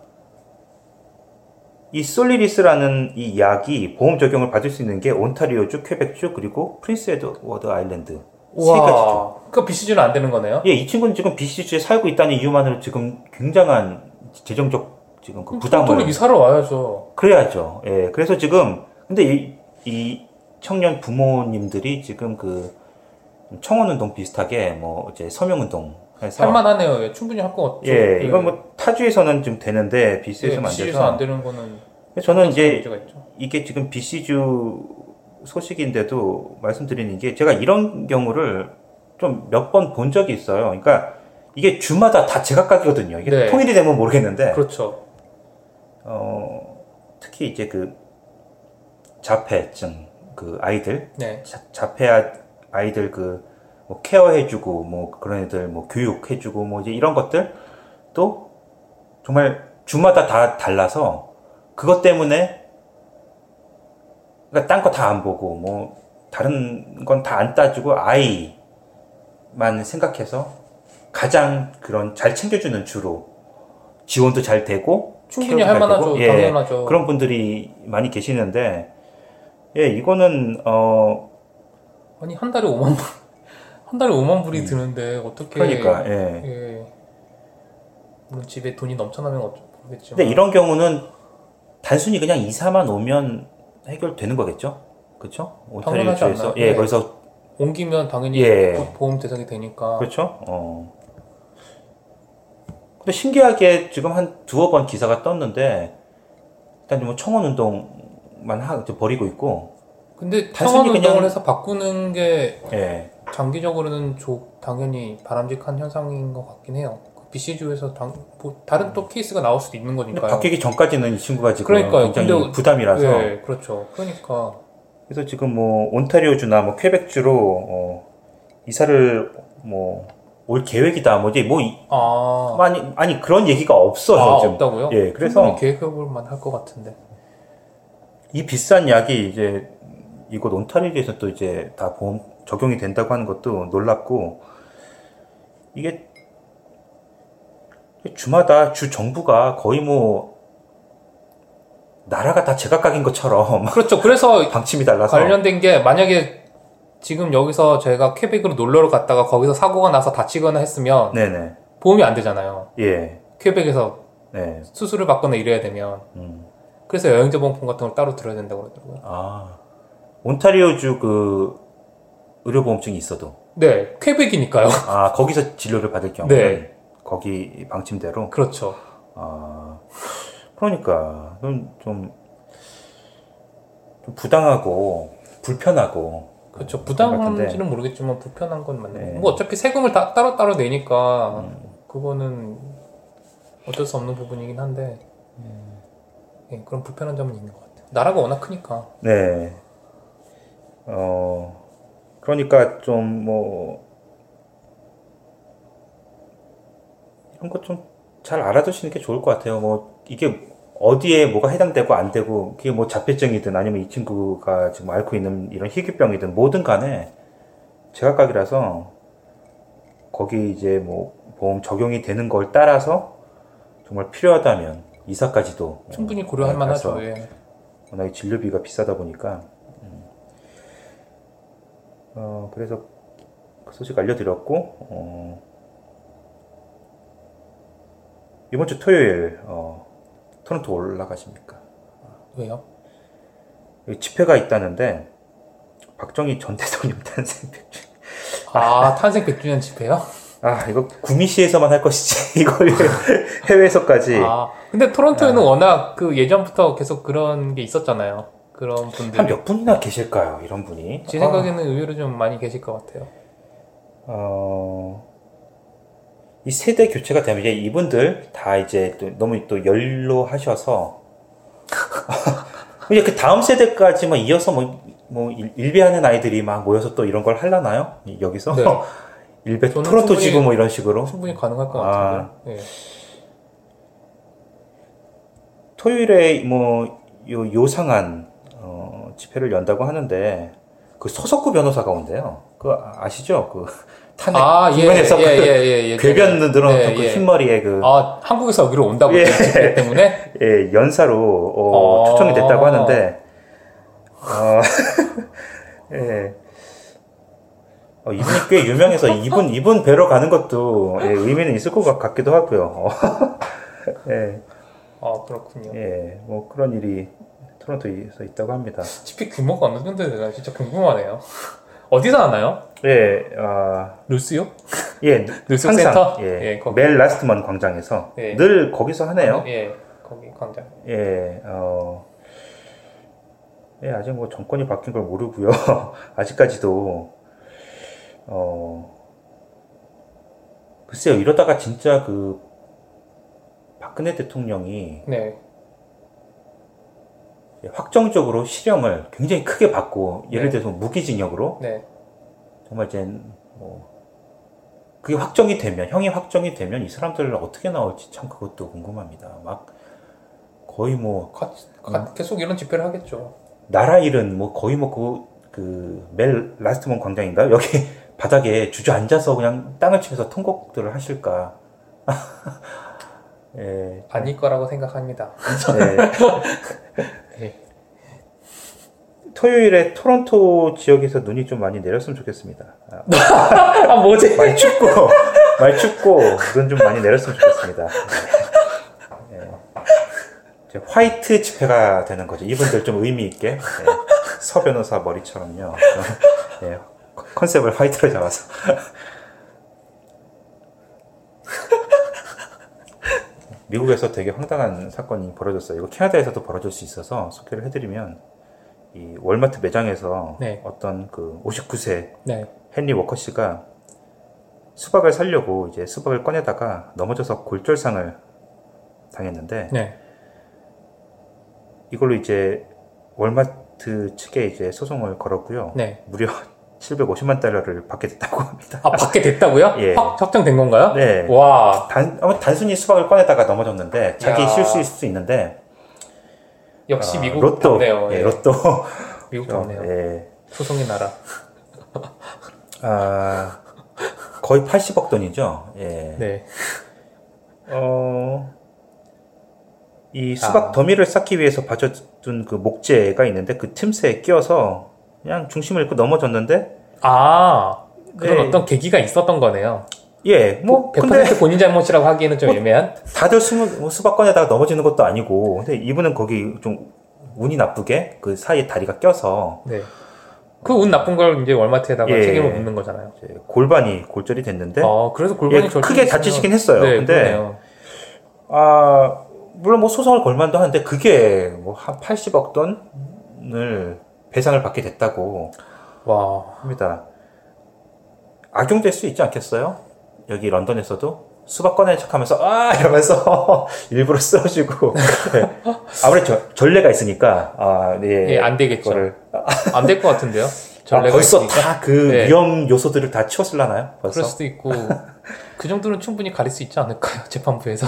이 솔리리스라는 이 약이 보험 적용을 받을 수 있는 게 온타리오주, 퀘벡주 그리고 프린스 에드워드 아일랜드 세 가지죠. 그러니까 비씨주는 안 되는 거네요? 예, 이 친구는 지금 비씨주에 살고 있다는 이유만으로 지금 굉장한 재정적 지금 그 부담을 돈을 이사를 와야죠. 그래야죠. 예, 그래서 지금 근데 이, 이 청년 부모님들이 지금 그 청원운동 비슷하게 뭐 이제 서명운동 해서 할만하네요. 예, 충분히 할 것 같죠. 예, 예. 이건 뭐 타주에서는 좀 되는데 비씨에서는 예, 안 비씨주에서 돼서 안 되는 거는 저는 이제 문제가 있죠. 이게 지금 비씨주 소식인데도 말씀드리는 게 제가 이런 경우를 좀 몇 번 본 적이 있어요. 그러니까 이게 주마다 다 제각각이거든요. 이게 네. 통일이 되면 모르겠는데 그렇죠. 어, 특히 이제 그 자폐증 그 아이들 네. 자, 자폐 아이들 그 뭐 케어해주고 뭐 그런 애들 뭐 교육해주고 뭐 이제 이런 것들 또 정말 주마다 다 달라서 그것 때문에 그러니까 딴 거 다 안 보고 뭐 다른 건 다 안 따지고 아이만 생각해서 가장 그런 잘 챙겨주는 주로 지원도 잘 되고 충분히 케어도 할 잘 만하죠. 되고, 예, 당연하죠. 그런 분들이 많이 계시는데 예 이거는 어 아니 한 달에 오만 불, 한 달에 오만 불이 드는데 어떻게? 그러니까 예. 예. 물론 집에 돈이 넘쳐나면 어쩔 모르겠지만. 근데 이런 경우는 단순히 그냥 이사만 오면 해결되는 거겠죠? 그렇죠? 당연하지 온타리오주에서 않나요? 예 네. 거기서 옮기면 당연히 예. 보- 보험 대상이 되니까. 그렇죠? 어. 근데 신기하게 지금 한 두어 번 기사가 떴는데 일단 뭐 청원 운동만 하 벌이고 있고 근데 단순히 청원 운동을 그냥- 해서 바꾸는 게 예. 장기적으로는 조, 당연히 바람직한 현상인 것 같긴 해요. 그 비씨주에서 당, 뭐 다른 또 케이스가 나올 수도 있는 근데 거니까요. 바뀌기 전까지는 이 친구가 지금 그러니까요. 굉장히 근데- 부담이라서 네, 그렇죠. 그러니까 그래서 지금 뭐 온타리오주나 뭐 퀘벡주로 어, 이사를 뭐 올 계획이다 뭐지 뭐 이- 아, 아니 아니 그런 얘기가 없어요 아 지금. 없다고요? 예, 그래서 충분히 계획해볼 만할 것 같은데. 이 비싼 약이 이제 이곳 온타리오에서 또 이제 다 보험 적용이 된다고 하는 것도 놀랍고 이게 주마다 주 정부가 거의 뭐 나라가 다 제각각인 것처럼 그렇죠. 그래서 방침이 달라서 관련된 게 만약에 지금 여기서 제가 퀘벡으로 놀러를 갔다가 거기서 사고가 나서 다치거나 했으면 네네 보험이 안 되잖아요. 예 퀘벡에서 네. 수술을 받거나 이래야 되면. 음. 그래서 여행자 보험품 같은 걸 따로 들어야 된다고 그러더라고요. 아 온타리오주 그 의료보험증이 있어도 네, 퀘벡이니까요. 아 거기서 진료를 받을 경우는 네. 거기 방침대로 그렇죠. 아 그러니까 좀, 좀, 좀 부당하고 불편하고 그렇죠. 그런 것 같은데. 부당한지는 모르겠지만 불편한 건 맞네요. 네. 뭐 어차피 세금을 다 따로따로 내니까 그거는 어쩔 수 없는 부분이긴 한데 예, 그런 불편한 점은 있는 것 같아요. 나라가 워낙 크니까. 네. 어, 그러니까 좀 뭐, 이런 것 좀 잘 알아두시는 게 좋을 것 같아요. 뭐, 이게 어디에 뭐가 해당되고 안 되고, 그게 뭐 자폐증이든 아니면 이 친구가 지금 앓고 있는 이런 희귀병이든 뭐든 간에 제각각이라서 거기 이제 뭐 보험 적용이 되는 걸 따라서 정말 필요하다면 이사까지도 충분히 고려할 어, 만하죠. 가서 예. 워낙에 진료비가 비싸다 보니까 음. 어, 그래서 그 소식 알려드렸고 어, 이번 주 토요일 어, 토론토 올라가십니까? 왜요? 여기 집회가 있다는데 박정희 전 대통령 탄생 백 주년. 아, 탄생 백 주년 집회요? 아 이거 구미시에서만 할 것이지 이걸 해외에서까지. 아, 근데 토론토에는 아. 워낙 그 예전부터 계속 그런 게 있었잖아요. 그런 분들. 한 몇 분이나 계실까요, 이런 분이? 제 생각에는 아. 의외로 좀 많이 계실 것 같아요. 어, 이 세대 교체가 되면 이제 이분들 다 이제 또 너무 또 연로하셔서 이제 그 다음 세대까지만 이어서 뭐, 뭐 일- 일배하는 아이들이 막 모여서 또 이런 걸 하려나요? 여기서? 네. 일배 저는 토론토 충분히- 지구 뭐 이런 식으로? 충분히 가능할 것 아. 같은데. 예. 토요일에 뭐 요, 요상한 어, 집회를 연다고 하는데 그 소석구 변호사가 온대요. 그 아시죠? 그 탄핵 아, 예, 국면에서 예, 그 예, 예, 예, 궤변 예. 늘어놓던 네, 그 예. 흰머리에 그 아, 한국에서 여기로 온다고 예. 그 집회 때문에? 예, 연사로 어, 아. 초청이 됐다고 하는데 어, 예. 어, 이분이 꽤 유명해서 이분 이분 뵈러 가는 것도 예, 의미는 있을 것 같기도 하고요. 예, 아, 그렇군요. 예, 뭐 그런 일이 토론토에서 있다고 합니다. 집회 규모가 어느 정도 되나 진짜 궁금하네요. 어디서 하나요? 예, 아, 뉴스요? 예, 뉴스 항상 센터? 예, 예, 거기. 멜 라스트먼 광장에서 예. 늘 거기서 하네요. 예, 거기 광장. 예, 어, 예, 아직 뭐 정권이 바뀐 걸 모르고요. 아직까지도 어, 글쎄요, 이러다가 진짜 그 박근혜 대통령이 네. 확정적으로 실형을 굉장히 크게 받고 예를 네. 들어서 무기징역으로 네. 정말 이제 뭐 그게 확정이 되면 형이 확정이 되면 이 사람들을 어떻게 나올지 참 그것도 궁금합니다. 막 거의 뭐 가, 가, 계속 이런 집회를 하겠죠. 나라 잃은 뭐 거의 뭐 그 그 멜 라스트먼 광장인가요? 여기 바닥에 주저앉아서 그냥 땅을 치면서 통곡들을 하실까? 예, 아닐 거라고 생각합니다. 예. 토요일에 토론토 지역에서 눈이 좀 많이 내렸으면 좋겠습니다. 아, 아, 뭐지? 많이 춥고, 많이 춥고, 눈 좀 많이 내렸으면 좋겠습니다. 예. 이제 화이트 집회가 되는 거죠. 이분들 좀 의미있게. 예. 서 변호사 머리처럼요. 좀, 예. 컨셉을 화이트로 잡아서. 미국에서 되게 황당한 사건이 벌어졌어요. 이거 캐나다에서도 벌어질 수 있어서 소개를 해드리면, 이 월마트 매장에서 네. 어떤 그 오십구 세 네. 헨리 워커 씨가 수박을 사려고 이제 수박을 꺼내다가 넘어져서 골절상을 당했는데, 네. 이걸로 이제 월마트 측에 이제 소송을 걸었고요. 네. 무려 칠백오십만 달러를 받게 됐다고 합니다. 아, 받게 됐다고요? 예. 확, 확정된 건가요? 네. 와. 단, 어, 단순히 수박을 꺼내다가 넘어졌는데 자기 야. 실수일 수 있는데 역시 어, 미국 로또, 덥네요. 예, 예. 로또 미국 어, 덥네요. 예. 소송의 나라. 아, 거의 팔십억 돈이죠. 예. 네. 어, 이 수박 아. 더미를 쌓기 위해서 받쳐둔 그 목재가 있는데 그 틈새에 끼어서 그냥 중심을 잃고 넘어졌는데, 아, 그런 네. 어떤 계기가 있었던 거네요. 예, 뭐, 백 근데 퍼센트 본인 잘못이라고 하기에는 좀 뭐, 애매한? 다들 수, 수박권에다가 넘어지는 것도 아니고, 근데 이분은 거기 좀 운이 나쁘게 그 사이에 다리가 껴서 네. 그 운 나쁜 걸 이제 월마트에다가 예. 책임을 묻는 거잖아요. 이제 골반이 골절이 됐는데, 아, 그래서 골반이 예, 절단이 크게 있으면- 다치시긴 했어요. 네, 근데, 그러네요. 아, 물론 뭐 소송을 걸 만도 하는데, 그게 뭐 한 팔십억 돈을 배상을 받게 됐다고 와. 합니다. 악용될 수 있지 않겠어요? 여기 런던에서도 수박 꺼내는 척하면서 아 이러면서 일부러 쓰러지고 네. 아무래도 저- 전례가 있으니까 아, 네, 예, 안 되겠죠. 그거를 안 될 것 같은데요? 아, 전례가 벌써 있으니까. 다 그 네. 위험 요소들을 다 치웠을라나요? 벌써? 그럴 수도 있고 그 정도는 충분히 가릴 수 있지 않을까요? 재판부에서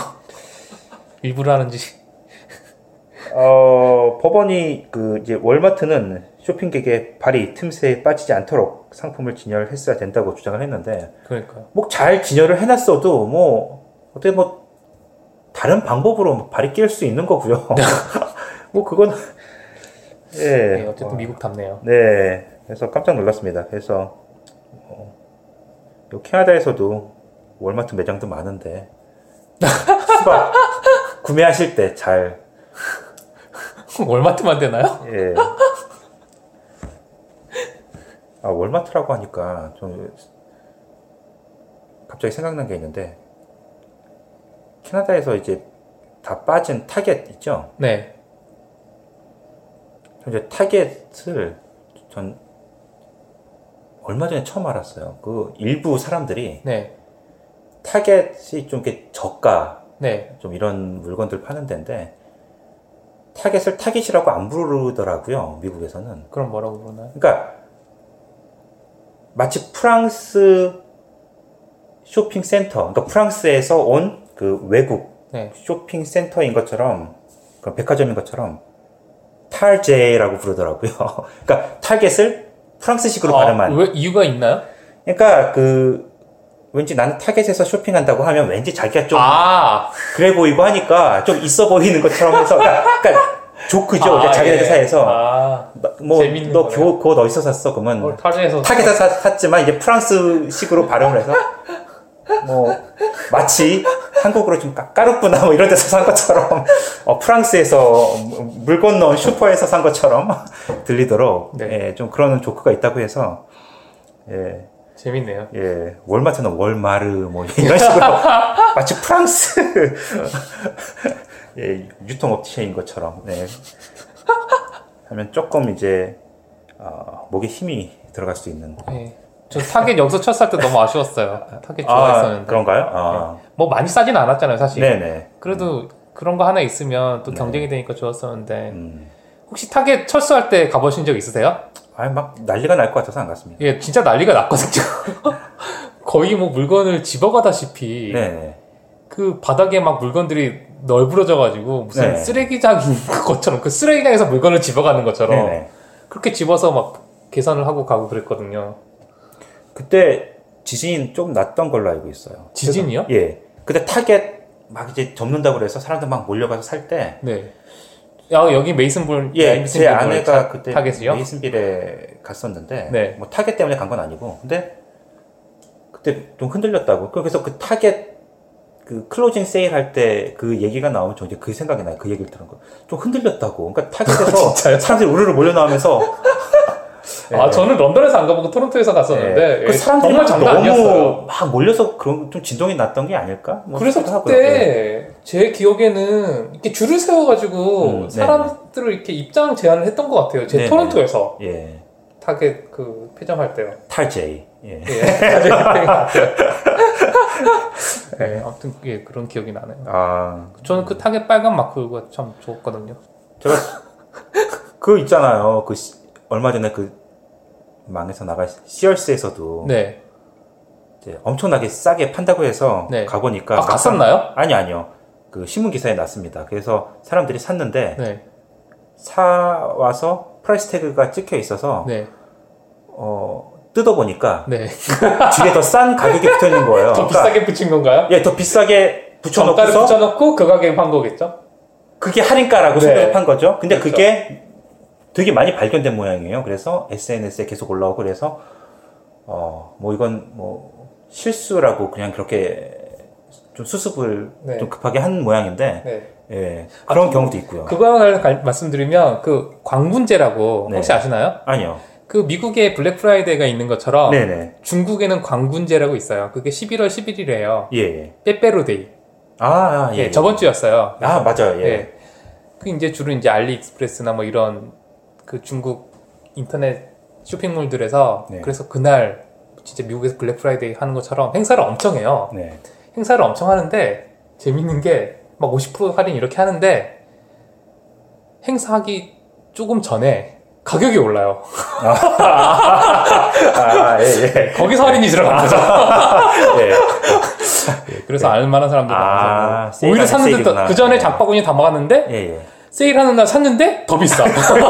일부러 하는지. 어, 법원이 그 이제 월마트는 쇼핑객의 발이 틈새에 빠지지 않도록 상품을 진열했어야 된다고 주장을 했는데, 그러니까요. 뭐 잘 진열을 해놨어도 뭐 어떻게 뭐 다른 방법으로 발이 낄 수 있는 거고요. 뭐 그건 예. 네, 어쨌든 어, 미국답네요. 네, 그래서 깜짝 놀랐습니다. 그래서 어, 캐나다에서도 월마트 매장도 많은데 수박 구매하실 때 잘 월마트만 되나요? 예. 아, 월마트라고 하니까 좀 갑자기 생각난 게 있는데, 캐나다에서 이제 다 빠진 타겟 있죠? 네. 이제 타겟을 전 얼마 전에 처음 알았어요. 그 일부 사람들이 네. 타겟이 좀 이렇게 저가, 네. 좀 이런 물건들 파는 데인데 타겟을 타겟이라고 안 부르더라고요, 미국에서는. 그럼 뭐라고 부르나요? 그러니까 마치 프랑스 쇼핑센터, 그러니까 프랑스에서 온 그 외국 네. 쇼핑센터인 것처럼, 그 백화점인 것처럼 탈제라고 부르더라고요. 그러니까 타겟을 프랑스식으로 아, 발음한. 왜 이유가 있나요? 그러니까 그 왠지 나는 타겟에서 쇼핑한다고 하면 왠지 자기가 좀 아. 그래 보이고 하니까 좀 있어 보이는 것처럼 해서, 그러니까, 그러니까 조크죠. 아, 자기네 예. 회사에서 아, 뭐 너 그거 어디서 샀어? 그러면 어, 타겟에서 타겟에서 사, 샀지만 이제 프랑스식으로 발음을 해서 뭐 마치 한국으로 좀 까, 까르구나 뭐 이런 데서 산 것처럼, 어, 프랑스에서 물 건너온 슈퍼에서 산 것처럼 들리도록, 네. 예, 좀 그런 조크가 있다고 해서, 예. 재밌네요. 예, 월마트는 월마르 뭐 이런 식으로 마치 프랑스 예, 유통업체인 것처럼, 네. 하면 조금 이제 어, 목에 힘이 들어갈 수 있는. 네. 저 타겟 여기서 첫 살 때 너무 아쉬웠어요. 타겟 아, 좋아했었는데. 그런가요? 아. 네. 뭐 많이 싸진 않았잖아요, 사실. 네네. 그래도 음. 그런 거 하나 있으면 또 네. 경쟁이 되니까 좋았었는데. 음. 혹시 타겟 철수할 때 가보신 적 있으세요? 아니, 막 난리가 날 것 같아서 안 갔습니다. 예, 진짜 난리가 났거든요. 거의 뭐 물건을 집어가다시피. 네네. 그 바닥에 막 물건들이 널브러져가지고 무슨 네. 쓰레기장인 것처럼, 그 쓰레기장에서 물건을 집어가는 것처럼 네네. 그렇게 집어서 막 계산을 하고 가고 그랬거든요. 그때 지진이 좀 났던 걸로 알고 있어요. 지진이요? 그래서, 예. 그때 타겟 막 이제 접는다고 그래서 사람들 막 몰려가서 살 때. 네. 야, 여기 메이슨볼. 예, 메이슨빌 제 아내가 그때 타겟이요? 메이슨빌에 갔었는데, 네. 뭐 타겟 때문에 간 건 아니고, 근데 그때 좀 흔들렸다고. 그래서 그 타겟 그 클로징 세일 할 때 그 얘기가 나오면 저 이제 그 생각이 나요. 그 얘기를 들은 거. 좀 흔들렸다고. 그러니까 타겟에서 사람들이 우르르 몰려 나오면서. 네. 아, 저는 런던에서 안 가보고 토론토에서 갔었는데, 네. 그 사람들이 정말 장난 너무 아니었어요. 막 몰려서 그런 좀 진동이 났던 게 아닐까? 뭐 그래서 그때 제 기억에는 이렇게 줄을 세워가지고 음, 사람들을 이렇게 입장 제한을 했던 것 같아요. 제 네네. 토론토에서. 예. 타겟 그 폐점할 때요. 탈제이. 예. 예. 네, 아무튼 예, 그런 기억이 나네요. 아, 저는 그 타겟 빨간 마크가 참 좋았거든요. 제가 그 있잖아요. 그 시, 얼마 전에 그 망해서 나갈 시얼스에서도 네. 이제 엄청나게 싸게 판다고 해서 네. 가보니까 아, 갔었나요? 아니 아니요. 그 신문 기사에 났습니다. 그래서 사람들이 샀는데 네. 사 와서 프라이스 태그가 찍혀 있어서 네. 어 뜯어보니까 네. 뒤에 더 싼 가격이 붙어 있는 거예요. 더 그러니까, 비싸게 붙인 건가요? 예, 더 비싸게 정가를 붙여놓고서 붙여놓고 그 가격에 판 거겠죠? 그게 할인가라고 네. 생각한 거죠. 근데 그렇죠. 그게 되게 많이 발견된 모양이에요. 그래서 에스엔에스에 계속 올라오고 그래서 어 뭐 이건 뭐 실수라고 그냥 그렇게 좀 수습을 네. 좀 급하게 한 모양인데 네. 예, 그런 아, 경우도 있고요. 그거와 관련 말씀드리면 그 광군제라고 네. 혹시 아시나요? 아니요. 그 미국에 블랙 프라이데이가 있는 것처럼 네네. 중국에는 광군제라고 있어요. 그게 십일월 십일일이에요. 예. 예. 빼빼로데이. 아, 아 예, 예, 저번 주였어요. 아 맞아요. 예. 예. 그 이제 주로 이제 알리익스프레스나 뭐 이런 그 중국 인터넷 쇼핑몰들에서 네. 그래서 그날 진짜 미국에서 블랙 프라이데이 하는 것처럼 행사를 엄청 해요. 네. 행사를 엄청 하는데 재밌는 게 막 오십 퍼센트 할인 이렇게 하는데 행사하기 조금 전에 가격이 올라요. 아, 예, 예. 거기서 할인이 들어간 거죠. 예. 예, 그래서 네. 알만한 사람들 아, 많아서 오히려 샀는데 그 전에 장바구니 담아갔는데 예, 예. 세일하는 날 샀는데 더 비싸.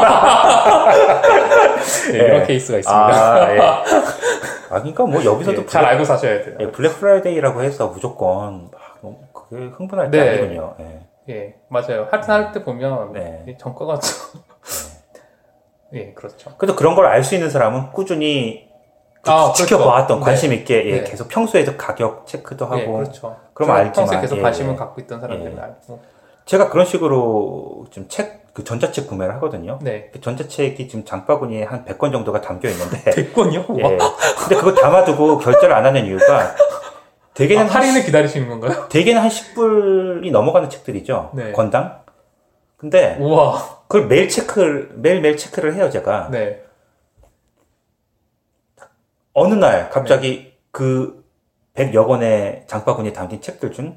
네, 이런 예. 케이스가 있습니다. 아, 예. 아, 그러니까 뭐 여기서도 예, 잘 알고 사셔야 돼요. 예, 블랙 프라이데이라고 해서 무조건 막 너무 그게 흥분할 게 네. 아니군요. 예. 예, 맞아요. 할인할 때 보면 네. 이 정가가 좀 예, 그렇죠. 그래도 그런 걸 알 수 있는 사람은 꾸준히 그 아, 지켜봐왔던 그렇죠. 관심 네. 있게 예, 네. 계속 평소에도 가격 체크도 하고 예, 그렇죠. 그럼 평소에 알지만 계속 예, 관심을 예. 갖고 있던 사람들은 예. 알고. 제가 그런 식으로 지금 책 그 전자책 구매를 하거든요. 네. 그 전자책이 지금 장바구니에 한 백 권 정도가 담겨 있는데 백 권이요? 예. 근데 그거 담아두고 결제를 안 하는 이유가 대개는 아, 할인을 기다리시는 건가요? 대개는 한 십 불이 넘어가는 책들이죠. 네. 권당. 근데 우와. 그걸 매일 체크를 매일 매일 체크를 해요, 제가. 네. 어느 날 갑자기 그 백여 권의 장바구니에 담긴 책들 중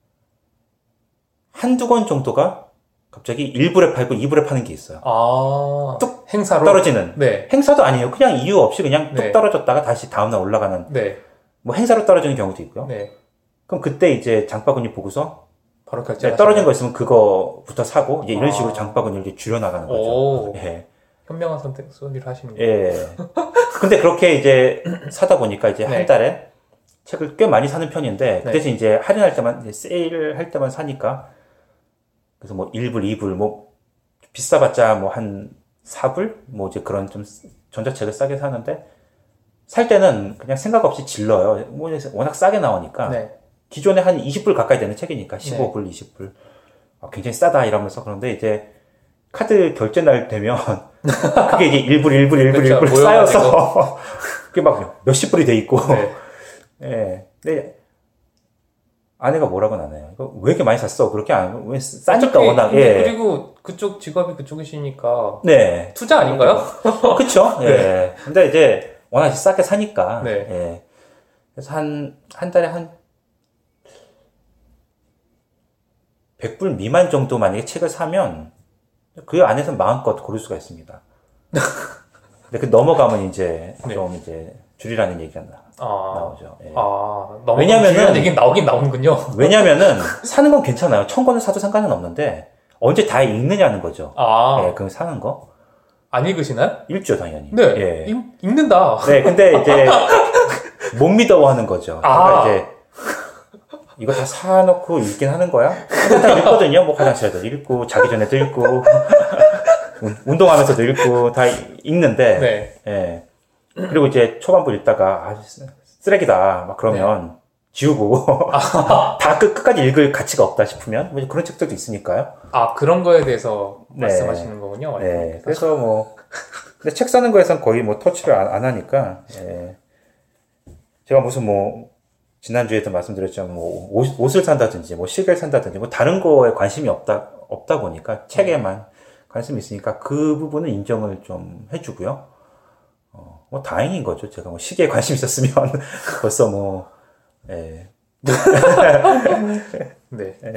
한두 권 정도가 갑자기 일 불에 팔고 이 불에 파는 게 있어요. 아. 뚝 행사로 떨어지는. 네. 행사도 아니에요. 그냥 이유 없이 그냥 뚝 네. 떨어졌다가 다시 다음날 올라가는 네. 뭐 행사로 떨어지는 경우도 있고요. 네. 그럼 그때 이제 장바구니 보고서 바로 결제. 네, 떨어진 거 있으면 그거부터 사고 이제 이런 아. 식으로 장바구니를 이제 줄여나가는 거죠. 오. 예. 현명한 선택 소리를 하시는 예. 근데 그렇게 이제 사다 보니까 이제 네. 한 달에 책을 꽤 많이 사는 편인데 그 네. 대신 이제 할인할 때만 이제 세일을 할 때만 사니까 그래서 뭐 일 불, 이 불 뭐 비싸봤자 뭐 한 사 불 뭐 이제 그런 좀 전자책을 싸게 사는데 살 때는 그냥 생각 없이 질러요. 뭐 워낙 싸게 나오니까 네. 기존에 한 이십 불 가까이 되는 책이니까 십오 불, 이십 불 아, 굉장히 싸다 이러면서 그런데 이제 카드 결제 날 되면 그게 이제 일 불, 일 불, 일 불, 그렇죠. 일 불 모여가지고. 쌓여서 그게 막 몇십 불이 돼 있고 네. 예. 근데 아내가 뭐라고는 안 해요. 이거 왜 이렇게 많이 샀어? 그렇게 안 하고 왜 싸니까 어차피 워낙 근데 예. 그리고 그쪽 직업이 그쪽이시니까 네. 투자 아닌가요? 그쵸? 예. 네. 근데 이제 워낙 싸게 사니까 네. 예. 그래서 한 한 달에 한 백 불 미만 정도 만약에 책을 사면 그 안에서 마음껏 고를 수가 있습니다. 근데 그 넘어가면 이제 네. 좀 이제 줄이라는 얘기가 나, 아. 나오죠. 예. 아, 너무 왜냐면은- 중요한 얘기는 나오긴 나오는군요. 왜냐면은 사는 건 괜찮아요. 천 권을 사도 상관은 없는데 언제 다 읽느냐는 거죠. 아, 예, 그 사는 거 안 읽으시나요? 읽죠 당연히. 네, 예. 읽, 읽는다. 네, 근데 이제 못 믿어하는 거죠. 그러니까 아. 이제 이거 다 사놓고 읽긴 하는 거야? 다 읽거든요. 뭐 화장실에도 읽고 자기 전에도 읽고 운- 운동하면서도 읽고 다 읽는데 네. 예. 그리고 이제 초반부 읽다가 아 쓰레기다 막 그러면 지우고 다 끝, 끝까지 읽을 가치가 없다 싶으면 뭐 그런 책들도 있으니까요. 아, 그런 거에 대해서 네. 말씀하시는 거군요. 네. 그래서 뭐 근데 책 사는 거에선 거의 뭐 터치를 안, 안 하니까 예. 제가 무슨 뭐 지난주에도 말씀드렸지만 뭐 옷, 옷을 산다든지 뭐 시계를 산다든지 뭐 다른 거에 관심이 없다 없다 보니까 책에만 관심이 있으니까 그 부분은 인정을 좀 해주고요. 어, 뭐 다행인 거죠. 제가 뭐 시계에 관심 있었으면 벌써 뭐 예. 네. 예.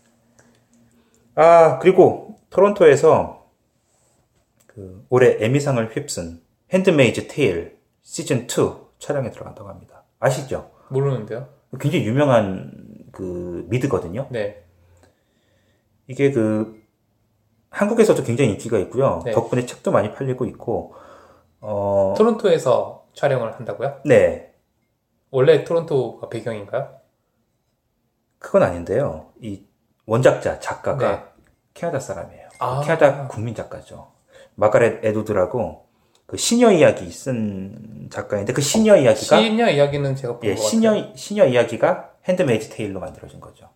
아 그리고 토론토에서 그 올해 에미상을 휩쓴 핸드메이드 테일 시즌 투 촬영에 들어간다고 합니다. 아시죠? 모르는데요. 굉장히 유명한 그 미드거든요. 네. 이게 그 한국에서도 굉장히 인기가 있고요. 네. 덕분에 책도 많이 팔리고 있고 어 토론토에서 촬영을 한다고요? 네. 원래 토론토가 배경인가요? 그건 아닌데요. 이 원작자 작가가 네. 캐나다 사람이에요. 아. 캐나다 국민 작가죠. 마가렛 에드우드라고 그 시녀 이야기 쓴 작가인데 그 시녀 이야기가 시녀 이야기는 제가 본 것 예, 같아요. 시녀 시녀 이야기가 핸드메이드 테일로 만들어진 거죠.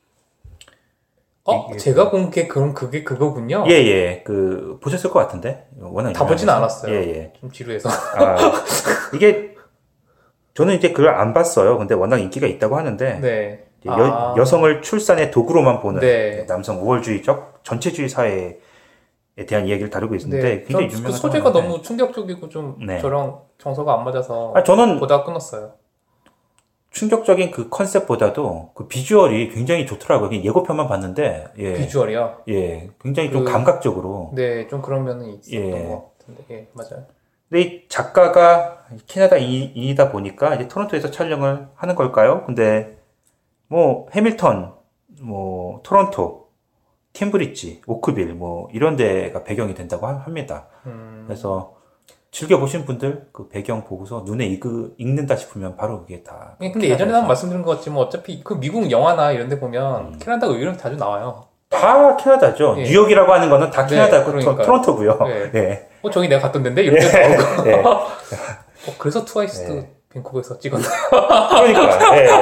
어? 이게- 제가 본 게 그럼 그게 그거군요. 예, 예. 그 보셨을 것 같은데. 워낙 다 보진 유명해서. 않았어요. 예, 예. 좀 지루해서. 아, 이게 저는 이제 그걸 안 봤어요. 근데 워낙 인기가 있다고 하는데 네. 이제 여, 아. 여성을 출산의 도구로만 보는 네. 남성 우월주의적 전체주의 사회에 대한 이야기를 다루고 있는데 네. 굉장히 전 유명한 그 소재가 상황인데. 너무 충격적이고 좀 네. 저랑 정서가 안 맞아서 아, 저는 보다 끊었어요. 충격적인 그 컨셉보다도 그 비주얼이 굉장히 좋더라고요. 그냥 예고편만 봤는데 예, 비주얼이요. 예, 굉장히 좀 그- 감각적으로. 네, 좀 그런 면은 있었던 예. 것 같은데. 예, 맞아요. 근데 이 작가가 캐나다인이다 보니까 이제 토론토에서 촬영을 하는 걸까요? 근데 뭐 해밀턴, 뭐 토론토 캠브리지, 오크빌 뭐 이런 데가 배경이 된다고 하- 합니다. 음. 그래서 즐겨 보신 분들 그 배경 보고서 눈에 익, 익는다 싶으면 바로 그게 다. 예, 근데 예전에 한번 말씀드린 것 같지만 어차피 그 미국 영화나 이런 데 보면 음. 캐나다 의외로 자주 나와요. 다 캐나다죠. 예. 뉴욕이라고 하는 거는 다 네, 캐나다고 그러니까요. 토론토고요. 네. 예. 어 저기 내가 갔던 데인데 이렇게 나오고. 예. 어, 그래서 트와이스도 네. 밴쿠버에서 찍었나? 그러니까. 예.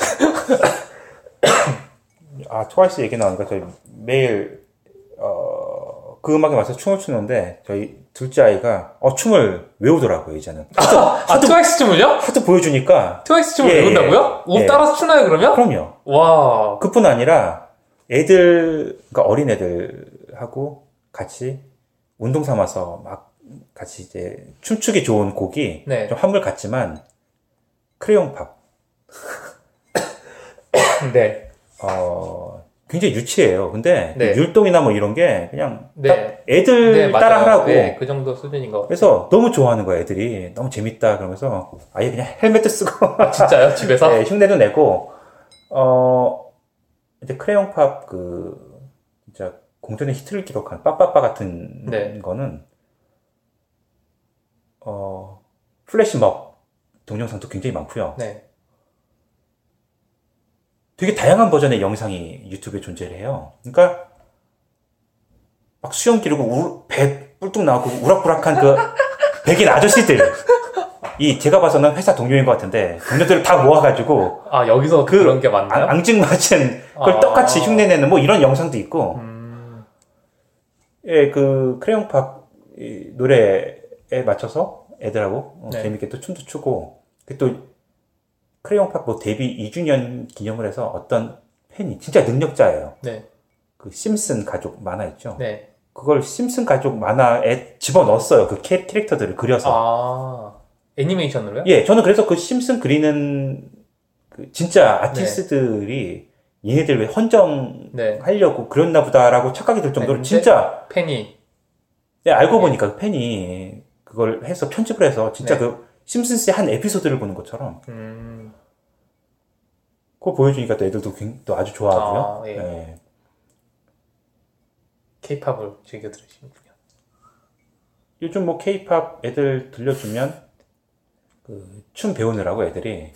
아 트와이스 얘기 나오니까 저희 매일 어, 그 음악에 맞춰서 춤을 추는데 저희 둘째 아이가 어, 춤을 외우더라고요 이제는. 하도, 아 하도, 트와이스 춤을요? 하도 보여주니까. 트와이스 춤을 예, 배운다고요? 옷 예. 따라서 추나요 그러면? 그럼요. 와. 그뿐 아니라 애들, 그러니까 어린 애들하고 같이 운동 삼아서 막 같이 이제 춤추기 좋은 곡이 네. 좀 한물 같지만 크레용 팝. 네. 어, 굉장히 유치해요. 근데 네. 율동이나 뭐 이런 게 그냥 네. 딱 애들 네, 맞아요. 따라하라고. 네, 그 정도 수준인 것 같아요. 그래서 너무 좋아하는 거야 애들이. 너무 재밌다 그러면서 아예 그냥 헬멧도 쓰고 아, 진짜요? 집에서? 네, 흉내도 내고 어 이제 크레용 팝 그 진짜 공전의 히트를 기록한 빠빠빠 같은 네. 거는 어 플래시몹 동영상도 굉장히 많고요. 네. 되게 다양한 버전의 영상이 유튜브에 존재를 해요. 그러니까 막 수염 기르고 우, 배 뿔뚝 나오고 우락부락한 그 백인 아저씨들 이 제가 봐서는 회사 동료인 것 같은데 동료들을 다 모아가지고 아, 여기서 그 그, 런게 맞나요? 앙- 앙증맞은 그걸 아. 똑같이 흉내내는 뭐 이런 영상도 있고 음, 예, 그 크레용팝 이 노래에 맞춰서 애들하고 어, 네. 재밌게 또 춤도 추고 그 또 크레용팝 뭐 데뷔 이 주년 기념을 해서 어떤 팬이 진짜 능력자예요. 네. 그 심슨 가족 만화 있죠. 네. 그걸 심슨 가족 만화에 집어넣었어요. 그 캐, 캐릭터들을 그려서. 아, 애니메이션으로요? 예, 저는 그래서 그 심슨 그리는 그 진짜 아티스트들이 얘네들 왜 헌정하려고 네. 그렸나 보다라고 착각이 들 정도로 근데 진짜 팬이. 네, 알고 네. 보니까 그 팬이 그걸 해서 편집을 해서 진짜 네. 그 심슨스의 한 에피소드를 보는 것처럼 음, 그거 보여주니까 또 애들도 굉- 또 아주 좋아하고요. 아, 예. 예. 케이팝을 즐겨 들으시는군요. 요즘 뭐 케이팝 애들 들려주면 그 춤 배우느라고 애들이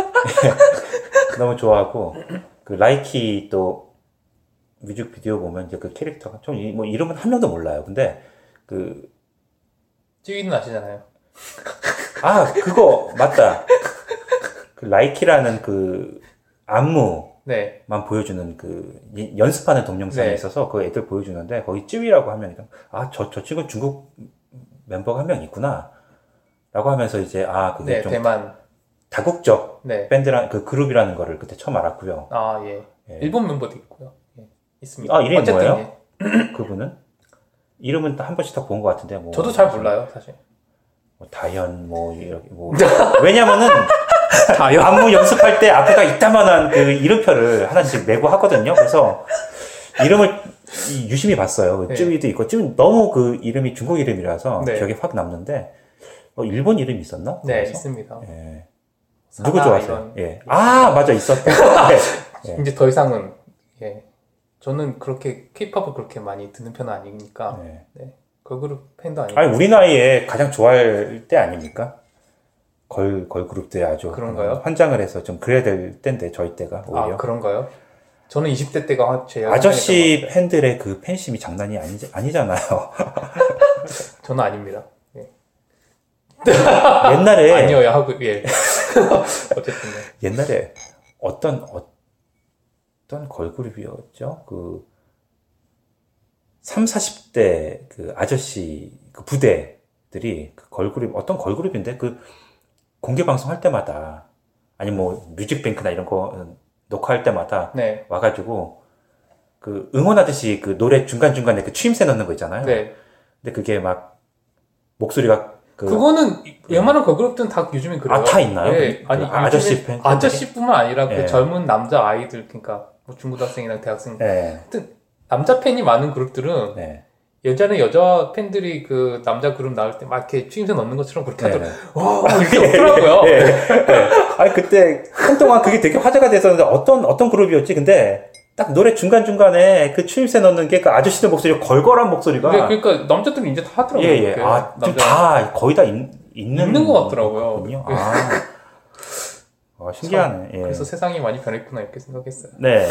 너무 좋아하고 그 라이키 또 뮤직비디오 보면 이제 그 캐릭터가 좀 뭐 이름은 한 명도 몰라요. 근데 그 찌위는 아시잖아요. 아, 그거, 맞다. 그, 라이키라는 그, 안무만 네. 보여주는 그, 이- 연습하는 동영상이 네. 있어서 그 애들 보여주는데, 거기 찌위라고 하면, 아, 저, 저 친구 중국 멤버가 한 명 있구나. 라고 하면서 이제, 아, 그게 네, 좀 대만. 다국적 네. 밴드란, 그 그룹이라는 거를 그때 처음 알았고요. 아, 예. 예. 일본 멤버도 있고요. 예. 있습니다. 아, 이름이 어쨌든, 뭐예요? 예. 그분은? 이름은 한 번씩 다 본 것 같은데, 뭐. 저도 잘 몰라요, 사실. 뭐 다현, 뭐, 이렇게, 뭐. 왜냐면은, 다요? 안무 연습할 때 앞에다 이따만한 그 이름표를 하나씩 메고 하거든요. 그래서 이름을 이 유심히 봤어요. 네. 쯔위도 있고, 쯔위 너무 그 이름이 중국 이름이라서 네. 기억에 확 남는데, 어, 일본 이름이 있었나? 네, 거기서? 있습니다. 예. 사나 누구 좋아하세요? 이런. 예. 아, 맞아, 있었다. 네. 예. 이제 더 이상은, 예. 저는 그렇게, 케이팝을 그렇게 많이 듣는 편은 아니니까, 네. 네. 걸그룹 팬도 아니고. 아니, 우리 나이에 가장 좋아할 때 아닙니까? 걸, 걸그룹들이 아주. 그런가요? 환장을 해서 좀 그래야 될 때인데, 저희 때가 오히려. 아, 그런가요? 저는 이십 대 때가 제일 아저씨 환장했던 것 팬들의 그 팬심이 장난이 아니, 아니잖아요. 같아요. 저는 아닙니다. 예. 옛날에. 아니어야 하고, 예. 어쨌든, 네. 옛날에 어떤 어떤 걸그룹이었죠? 그 삼, 사십 대 그 아저씨 그 부대들이 그 걸그룹 어떤 걸그룹인데 그 공개 방송할 때마다 아니 뭐 뮤직뱅크나 이런 거 녹화할 때마다 네. 와가지고 그 응원하듯이 그 노래 중간 중간에 그 추임새 넣는 거 있잖아요. 네. 근데 그게 막 목소리가 그 그거는 웬만한 걸그룹들은 다 요즘에 그래요. 아, 다 있나요? 예. 그 아니, 아저씨 요즘에 팬- 아저씨뿐만 아니라 그 예. 젊은 남자 아이들, 그러니까 뭐 중고등학생이나 대학생, 네, 남자 팬이 많은 그룹들은 네. 예전에 여자 팬들이 그 남자 그룹 나올 때 막 이렇게 추임새 넣는 것처럼 그렇게 네. 하더라고요. 와, 이렇게 없더라고요. 예, 예. 아니 그때 한동안 그게 되게 화제가 됐었는데 어떤 어떤 그룹이었지? 근데 딱 노래 중간중간에 그 추임새 넣는 게 그 아저씨들 목소리 걸걸한 목소리가. 네, 그러니까 남자들은 이제 다 하더라고요. 예, 예. 아, 좀 다, 거의 다 있, 있는. 있는 것 같더라고요. 예. 아. 아, 신기하네. 예. 그래서 세상이 많이 변했구나, 이렇게 생각했어요. 네.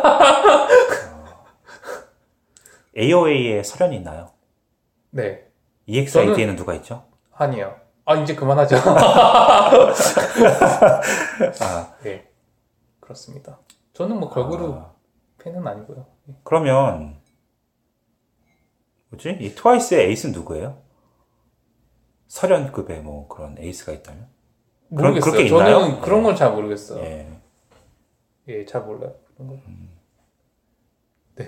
에이오에이에 설현이 있나요? 네. 이엑스아이디에는 누가 있죠? 아니요. 아, 이제 그만하죠. 아. 네. 그렇습니다. 저는 뭐 걸그룹 아. 팬은 아니고요. 그러면 뭐지? 이 트와이스의 에이스는 누구예요? 설현급의 뭐 그런 에이스가 있다면? 모르겠어요. 그런, 저는 있나요? 그런 건 잘 모르겠어요. 예. 예, 잘 몰라요. 그런 건. 음. 네.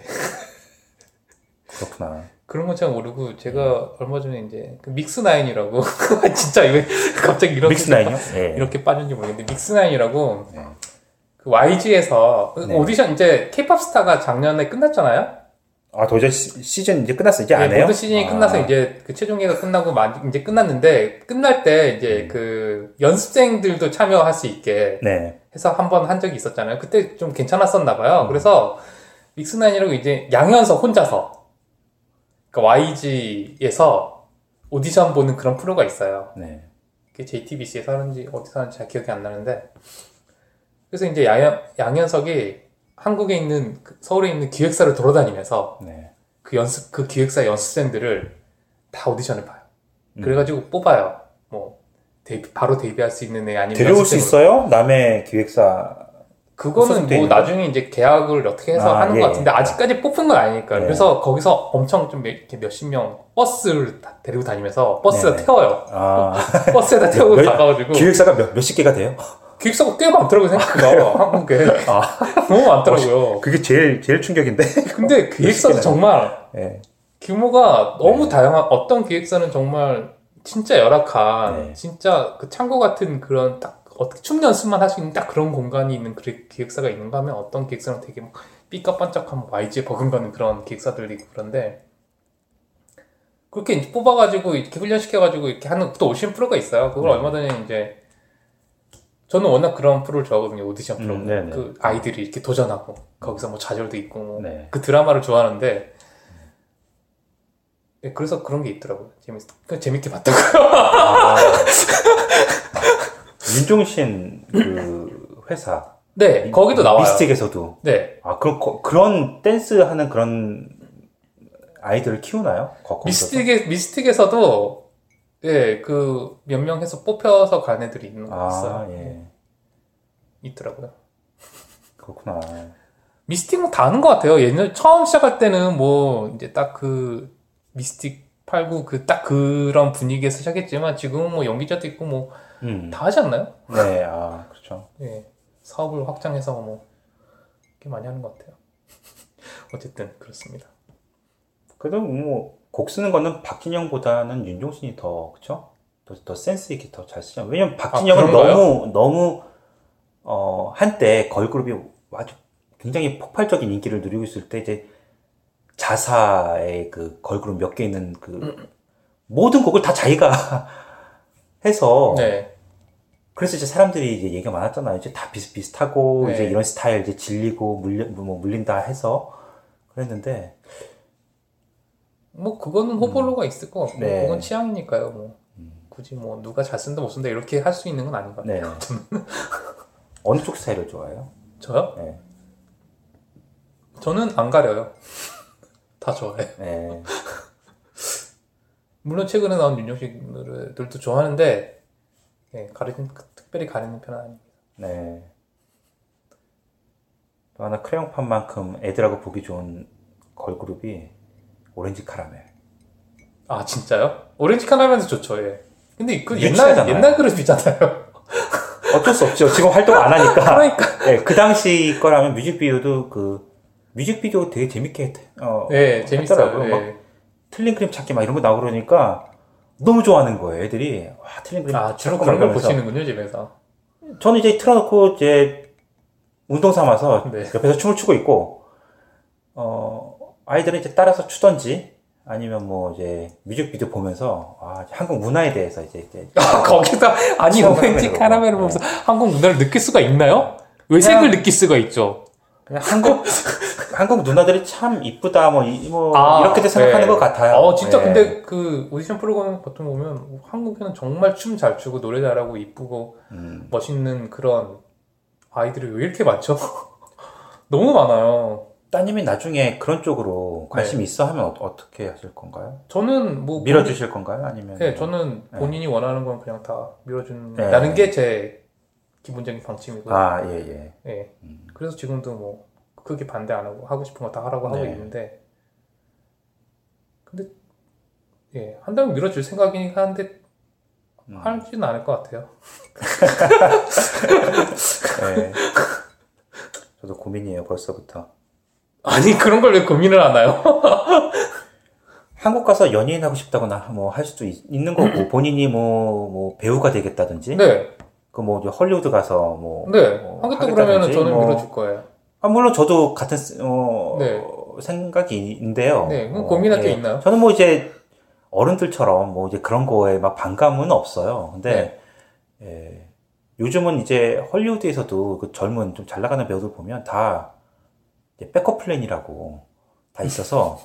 그렇구나. 그런 건 잘 모르고 제가 음. 얼마 전에 이제 그 믹스나인이라고 진짜 이거 갑자기 이렇게 믹스나인이요? 예. 이렇게 빠진지 모르겠는데 믹스나인이라고 예. 그 와이지에서 네. 오디션 이제 K-팝 스타가 작년에 끝났잖아요. 아, 도저히 시즌 이제 끝났어. 이제 안 네, 해요? 모든 시즌이 아. 끝나서 이제 그 최종회가 끝나고 이제 끝났는데 끝날 때 이제 음. 그 연습생들도 참여할 수 있게 네. 해서 한 번 한 적이 있었잖아요. 그때 좀 괜찮았었나 봐요. 음. 그래서 믹스나인이라고 이제 양현석 혼자서 그러니까 와이지에서 오디션 보는 그런 프로가 있어요. 네. 그게 제이티비씨에서 하는지 어디서 하는지 잘 기억이 안 나는데 그래서 이제 양현, 양현석이 한국에 있는 서울에 있는 기획사를 돌아다니면서 네. 그 연습 그 기획사 연습생들을 다 오디션을 봐요. 음. 그래가지고 뽑아요. 뭐 데뷔, 바로 데뷔할 수 있는 애 아니면 데려올 수 있어요? 남의 기획사 그거는 뭐 나중에 이제 계약을 어떻게 해서 아, 하는 예, 것 같은데 아직까지 뽑힌 건 아니니까. 예. 그래서 거기서 엄청 좀 이렇게 몇십 명 버스를 다 데리고 다니면서 버스에다 네네. 태워요. 아. 버스에다 태우고 몇, 가가지고 기획사가 몇, 몇십 개가 돼요? 기획사가 꽤 많더라고요, 생각보다. 한국에. 아. 너무 많더라고요. 그게 제일, 제일 충격인데? 근데 기획사도 정말 네. 규모가 너무 네. 다양한, 어떤 기획사는 정말 진짜 열악한, 네. 진짜 그 창고 같은 그런 딱, 어떻게 춤 연습만 할 수 있는 딱 그런 공간이 있는 그 기획사가 있는가 하면 어떤 기획사는 되게 막 삐까반짝한 와이지에 버금가는 그런 기획사들이 있고 그런데, 그렇게 이제 뽑아가지고 이렇게 훈련시켜가지고 이렇게 하는 또 오신 프로가 있어요. 그걸 네. 얼마 전에 이제, 저는 워낙 그런 프로를 좋아하거든요. 오디션 프로. 음, 그 아이들이 이렇게 도전하고 거기서 뭐 좌절도 있고 뭐 네. 그 드라마를 좋아하는데 네, 그래서 그런 게 있더라고요. 재밌, 재밌게 봤다고요. 아, 윤종신 그 회사. 네, 거기도 나와요. 미스틱에서도. 네. 아, 그런 그런 댄스 하는 그런 아이들을 키우나요? 미스틱에 미스틱에서도 예, 그, 몇 명 해서 뽑혀서 간 애들이 있는 거 있어요. 아, 예. 있더라고요. 그렇구나. 미스틱은 다 하는 것 같아요. 예전, 처음 시작할 때는 뭐, 이제 딱 그, 미스틱 팔고 그, 딱 그런 분위기에서 시작했지만, 지금은 뭐 연기자도 있고 뭐, 음. 다 하지 않나요? 네, 아, 그렇죠. 예. 사업을 확장해서 뭐, 꽤 많이 하는 것 같아요. 어쨌든, 그렇습니다. 그래도 뭐, 곡 쓰는 거는 박진영보다는 윤종신이 더, 그쵸? 더, 더 센스 있게 더 잘 쓰죠. 왜냐면 박진영은 아, 너무, 너무, 어, 한때 걸그룹이 아주 굉장히 폭발적인 인기를 누리고 있을 때 이제 자사의 그 걸그룹 몇 개 있는 그 음. 모든 곡을 다 자기가 해서. 네. 그래서 이제 사람들이 이제 얘기가 많았잖아요. 이제 다 비슷비슷하고, 네. 이제 이런 스타일 이제 질리고 물려, 뭐 물린다 해서 그랬는데, 뭐 그거는 호불호가 음. 있을 것 같고 네. 그건 취향이니까요. 뭐 음. 굳이 뭐 누가 잘 쓴다 못 쓴다 이렇게 할 수 있는 건 아닌 것 같아요. 네. 어느 쪽 스타일을 좋아해요? 저요? 네. 저는 안 가려요. 다 좋아해. 네. 물론 최근에 나온 윤종신들도 좋아하는데 네, 가리는 특별히 가리는 편은 아닙니다. 네. 또 하나 크레용판만큼 애들하고 보기 좋은 걸그룹이 오렌지 카라멜. 아, 진짜요? 오렌지 카라멜도 좋죠, 예. 근데 그 옛날, 옛날 그룹이잖아요. 어쩔 수 없죠. 지금 활동 안 하니까. 그러니까. 예, 그 당시 거라면 뮤직비디오도 그, 뮤직비디오 되게 재밌게, 어. 예, 재밌어요. 예. 막 틀린 그림 찾기 막 이런 거 나오고 그러니까 너무 좋아하는 거예요, 애들이. 와, 틀린 그림. 아, 주로 그런 걸 보시는군요, 집에서. 저는 이제 틀어놓고 이제 운동 삼아서 네. 옆에서 춤을 추고 있고, 어, 아이들은 이제 따라서 추던지 아니면 뭐 이제 뮤직비디오 보면서 아, 한국 문화에 대해서 이제, 이제 거기서 아니 오렌지 카라멜을 보면서 네. 한국 문화를 느낄 수가 있나요? 외색을 느낄 수가 있죠. 그냥 한국 한국 누나들이 참 이쁘다 뭐, 이, 뭐 아, 이렇게도 생각하는 네. 것 같아요. 어 진짜 네. 근데 그 오디션 프로그램 보통 보면 한국에는 정말 춤 잘 추고 노래 잘하고 이쁘고 음. 멋있는 그런 아이들이 왜 이렇게 많죠? 너무 많아요. 따님이 나중에 그런 쪽으로 관심이 네. 있어 하면 어, 어떻게 하실 건가요? 저는 뭐 밀어주실 본인... 건가요? 아니면 네, 저는 본인이 네. 원하는 건 그냥 다 밀어준다는 네. 게 제 기본적인 방침이고요. 아, 예, 예. 예. 음. 그래서 지금도 뭐 크게 반대 안 하고 하고 싶은 거 다 하라고 네. 하고 있는데, 근데 예 한다면 밀어줄 생각이긴 한데 음. 하지는 않을 것 같아요. 네. 저도 고민이에요 벌써부터. 아니 그런 걸 왜 고민을 하나요? 한국 가서 연예인 하고 싶다거나 뭐 할 수도 있, 있는 거고 본인이 뭐, 뭐 배우가 되겠다든지. 네. 그 뭐 헐리우드 가서 뭐. 네. 뭐 하겠다 그러면은 저는 뭐, 밀어줄 거예요. 아 물론 저도 같은 어, 네. 생각인데요. 네. 그럼 고민할 게 예. 있나요? 저는 뭐 이제 어른들처럼 뭐 이제 그런 거에 막 반감은 없어요. 근데 네. 예. 요즘은 이제 헐리우드에서도 그 젊은 좀 잘 나가는 배우들 보면 다 백업 플랜이라고 다 있어서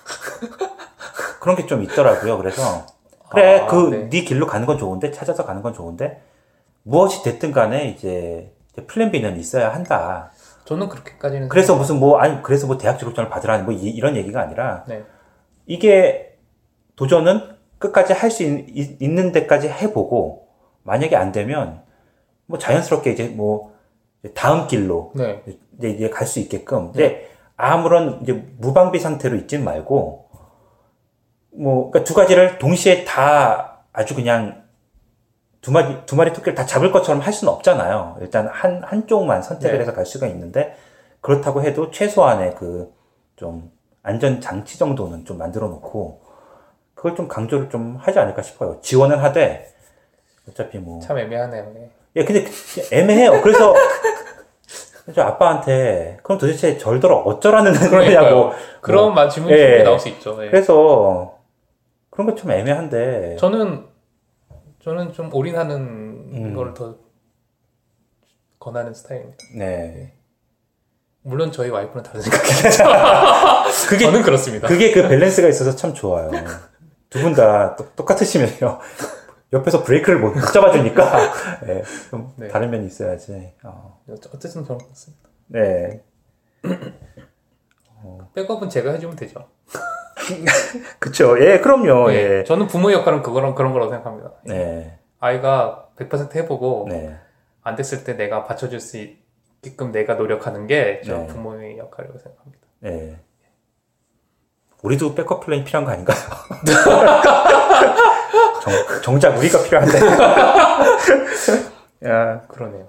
그런 게 좀 있더라고요. 그래서 그래 아, 그 네. 네 길로 가는 건 좋은데 찾아서 가는 건 좋은데 무엇이 됐든 간에 이제 플랜 B는 있어야 한다. 저는 그렇게까지는 그래서 생각해요. 무슨 뭐 아니 그래서 뭐 대학 졸업장을 받으라는 뭐 이, 이런 얘기가 아니라 네. 이게 도전은 끝까지 할 수 있는 데까지 해보고 만약에 안 되면 뭐 자연스럽게 이제 뭐 다음 길로 네. 이제, 이제 갈 수 있게끔. 네. 근데 아무런 이제 무방비 상태로 있진 말고 뭐 그러니까 두 가지를 동시에 다 아주 그냥 두 마리 두 마리 토끼를 다 잡을 것처럼 할 수는 없잖아요. 일단 한 한쪽만 선택을 네. 해서 갈 수가 있는데 그렇다고 해도 최소한의 그 좀 안전 장치 정도는 좀 만들어 놓고 그걸 좀 강조를 좀 하지 않을까 싶어요. 지원은 하되 어차피 뭐 참 애매하네요. 네. 예, 근데 애매해요. 그래서 저 아빠한테 그럼 도대체 절더러 어쩌라는 거냐고 그런 뭐, 질문이 예, 나올 수 있죠. 예. 그래서 그런 거 좀 애매한데 저는 저는 좀 올인하는 음. 걸 더 권하는 스타일입니다. 네. 물론 저희 와이프는 다른 생각이죠. 그게 저는 그렇습니다. 그게 그 밸런스가 있어서 참 좋아요. 두 분 다 똑같으시면요. 옆에서 브레이크를 못 잡아주니까 네, 좀 네. 다른 면이 있어야지. 어. 어쨌든 저는 그렇습니다. 네. 어. 백업은 제가 해주면 되죠. 그쵸. 예, 그럼요. 네. 예. 저는 부모 역할은 그거랑 그런 거라고 생각합니다. 네. 아이가 백 퍼센트 해보고 네. 안 됐을 때 내가 받쳐줄 수 있게끔 내가 노력하는 게 저 네. 부모의 역할이라고 생각합니다. 네. 우리도 백업 플랜이 필요한 거 아닌가요? 정, 정작 우리가 필요한데. 야, 그러네요.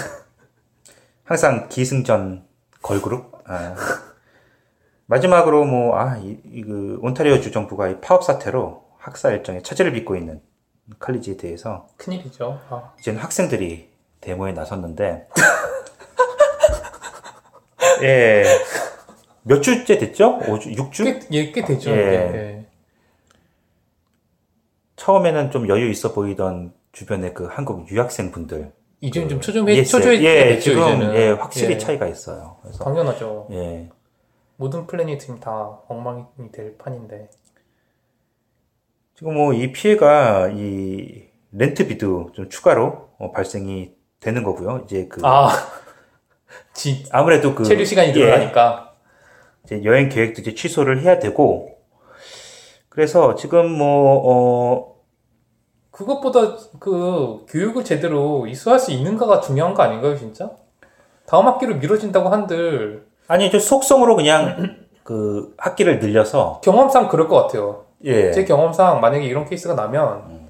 항상 기승전 걸그룹. 아. 마지막으로 뭐, 아, 이, 이, 그, 온타리오 주 정부가 이 파업 사태로 학사 일정에 차질을 빚고 있는 칼리지에 대해서. 큰일이죠. 아. 이제는 학생들이 데모에 나섰는데. 예. 몇 주째 됐죠? 오 주, 육 주? 꽤, 예, 꽤 됐죠. 예. 예. 처음에는 좀 여유 있어 보이던 주변의 그 한국 유학생 분들. 이제는 그, 좀 초조해, 초조해. 예, 됐죠, 지금, 이제는. 예, 확실히 예. 차이가 있어요. 그래서, 당연하죠. 예. 모든 플랜이 지금 다 엉망이 될 판인데. 지금 뭐 이 피해가 이 렌트비도 좀 추가로 어, 발생이 되는 거고요. 이제 그. 아. 지, 아무래도 그. 체류 시간이 늘어나니까. 예, 이제 여행 계획도 이제 취소를 해야 되고. 그래서 지금 뭐, 어. 그것보다 그 교육을 제대로 이수할 수 있는가가 중요한 거 아닌가요, 진짜? 다음 학기로 미뤄진다고 한들. 아니, 저 속성으로 그냥 그 학기를 늘려서. 경험상 그럴 것 같아요. 예. 제 경험상 만약에 이런 케이스가 나면 음.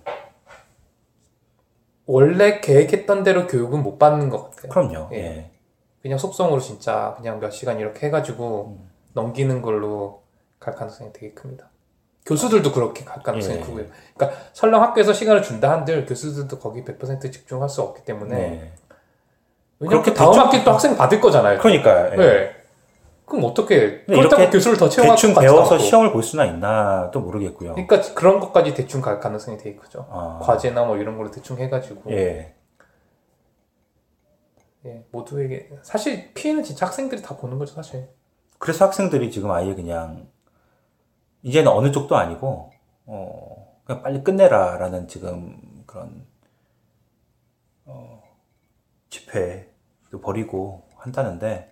원래 계획했던 대로 교육은 못 받는 것 같아요. 그럼요. 예. 예. 그냥 속성으로 진짜 그냥 몇 시간 이렇게 해가지고 음. 넘기는 걸로 갈 가능성이 되게 큽니다. 교수들도 그렇게 갈 가능성이 예. 크고요. 그러니까 설령 학교에서 시간을 준다 한들 교수들도 거기 백 퍼센트 집중할 수 없기 때문에 네. 왜냐면 그렇게 다음 학기 또 학생 받을 거잖아요. 그러니까요. 예. 네. 그럼 어떻게 그렇다고 교수를 더 채용할 대충 배워서 시험을 볼 수나 있나 또 모르겠고요. 그러니까 그런 것까지 대충 갈 가능성이 되게 크죠. 아. 과제나 뭐 이런 걸로 대충 해가지고. 예. 예, 모두에게 사실 피해는 진짜 학생들이 다 보는 거죠, 사실. 그래서 학생들이 지금 아예 그냥 이제는 어느 쪽도 아니고 어 그냥 빨리 끝내라라는 지금 그런 어 집회도 벌이고 한다는데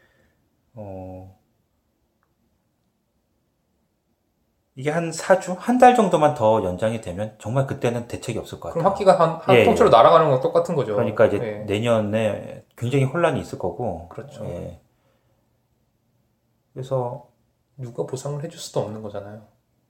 어 이게 한 사 주? 한 달 정도만 더 연장이 되면 정말 그때는 대책이 없을 것 같아요. 그럼 학기가 한, 한 예, 통째로 예. 날아가는 건 똑같은 거죠. 그러니까 이제 예. 내년에 굉장히 혼란이 있을 거고. 그렇죠. 예. 그래서 누가 보상을 해줄 수도 없는 거잖아요.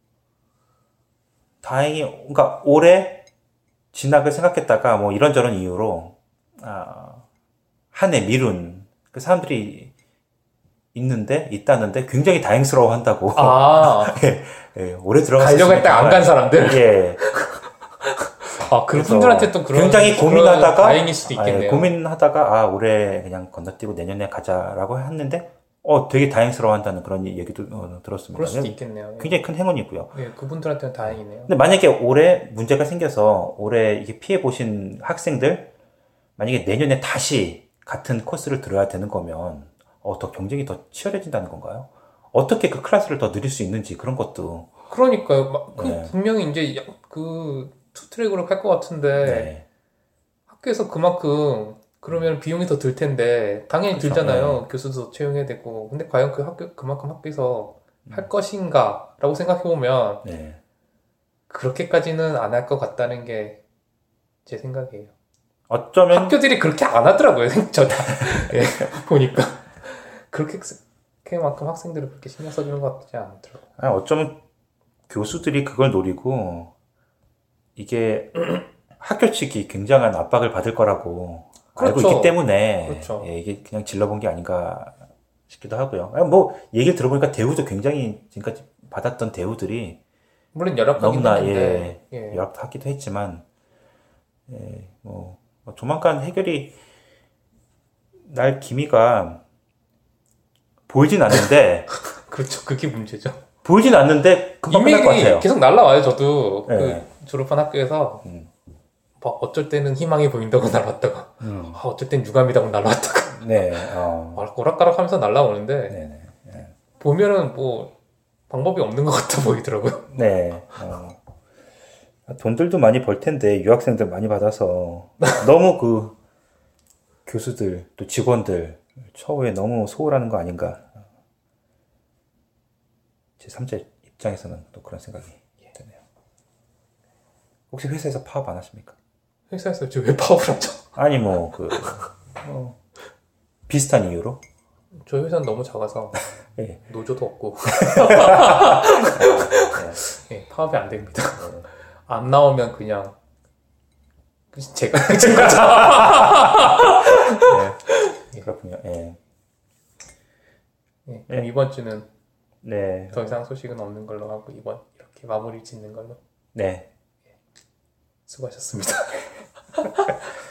다행히, 그러니까 올해 진학을 생각했다가 뭐 이런저런 이유로 아, 한 해 미룬 그 사람들이 있는데 있다는데 굉장히 다행스러워 한다고. 아, 예, 예, 올해 들어갔을 가려고 했다 안 간 사람들? 예. 아, 그분들한테 또 그런 굉장히 고민하다가 다행일 수도 있겠네요. 아, 예, 고민하다가 아 올해 그냥 건너뛰고 내년에 가자라고 했는데 어 되게 다행스러워한다는 그런 얘기도 어, 들었습니다. 그럴 수도 있겠네요. 예. 굉장히 큰 행운이고요. 예, 그분들한테는 다행이네요. 근데 만약에 올해 문제가 생겨서 올해 이게 피해 보신 학생들 만약에 내년에 다시 같은 코스를 들어야 되는 거면 어, 더 경쟁이 더 치열해진다는 건가요? 어떻게 그 클래스를 더 늘릴 수 있는지 그런 것도. 그러니까요. 막, 그 네. 분명히 이제 야- 그 투트랙으로 갈 것 같은데 네. 학교에서 그만큼 그러면 비용이 더 들 텐데 당연히 그렇죠. 들잖아요. 네. 교수도 채용해야 되고. 근데 과연 그 학교 그만큼 학교에서 할 것인가라고 생각해 보면 네. 그렇게까지는 안 할 것 같다는 게 제 생각이에요. 어쩌면 학교들이 그렇게 안 하더라고요. 저 예, 보니까 그렇게 그만큼 학생들을 그렇게 신경 써주는 것 같지 않더라고요. 아니, 어쩌면 교수들이 그걸 노리고 이게 학교 측이 굉장한 압박을 받을 거라고 알고 그렇죠. 있기 때문에 그렇죠. 예, 이게 그냥 질러본 게 아닌가 싶기도 하고요. 아니, 뭐 얘기를 들어보니까 대우도 굉장히 지금까지 받았던 대우들이 물론 열악하긴 너무나 했는데 예, 예. 열악하기도 했지만 예, 뭐 조만간 해결이 날 기미가 보이진 않는데 그렇죠. 그게 문제죠. 보이진 않는데 금방 끝날 것 이메일이 같아요. 계속 날라와요. 저도 네. 그 졸업한 학교에서 음. 막 어쩔 때는 희망이 보인다고 날라왔다가 음. 아, 어쩔 땐 유감이라고 날라왔다가 네. 어. 막 오락가락하면서 날라오는데 네네. 네. 보면은 뭐 방법이 없는 것 같아 보이더라고요. 네. 어. 돈들도 많이 벌 텐데 유학생들 많이 받아서 너무 그 교수들 또 직원들 처우에 너무 소홀하는 거 아닌가. 제삼자 입장에서는 또 그런 생각이 드네요. 혹시 회사에서 파업 안 하십니까? 회사에서 지금 왜 파업을 하죠? 아니 뭐 그 어, 비슷한 이유로. 저희 회사는 너무 작아서 예. 노조도 없고 예, 파업이 안 됩니다. 안 나오면 그냥 제가 제가 네. 그렇군요. 예. 예, 그럼 이번 주는 네. 더 이상 소식은 없는 걸로 하고 이번 이렇게 마무리 짓는 걸로. 네. 수고하셨습니다.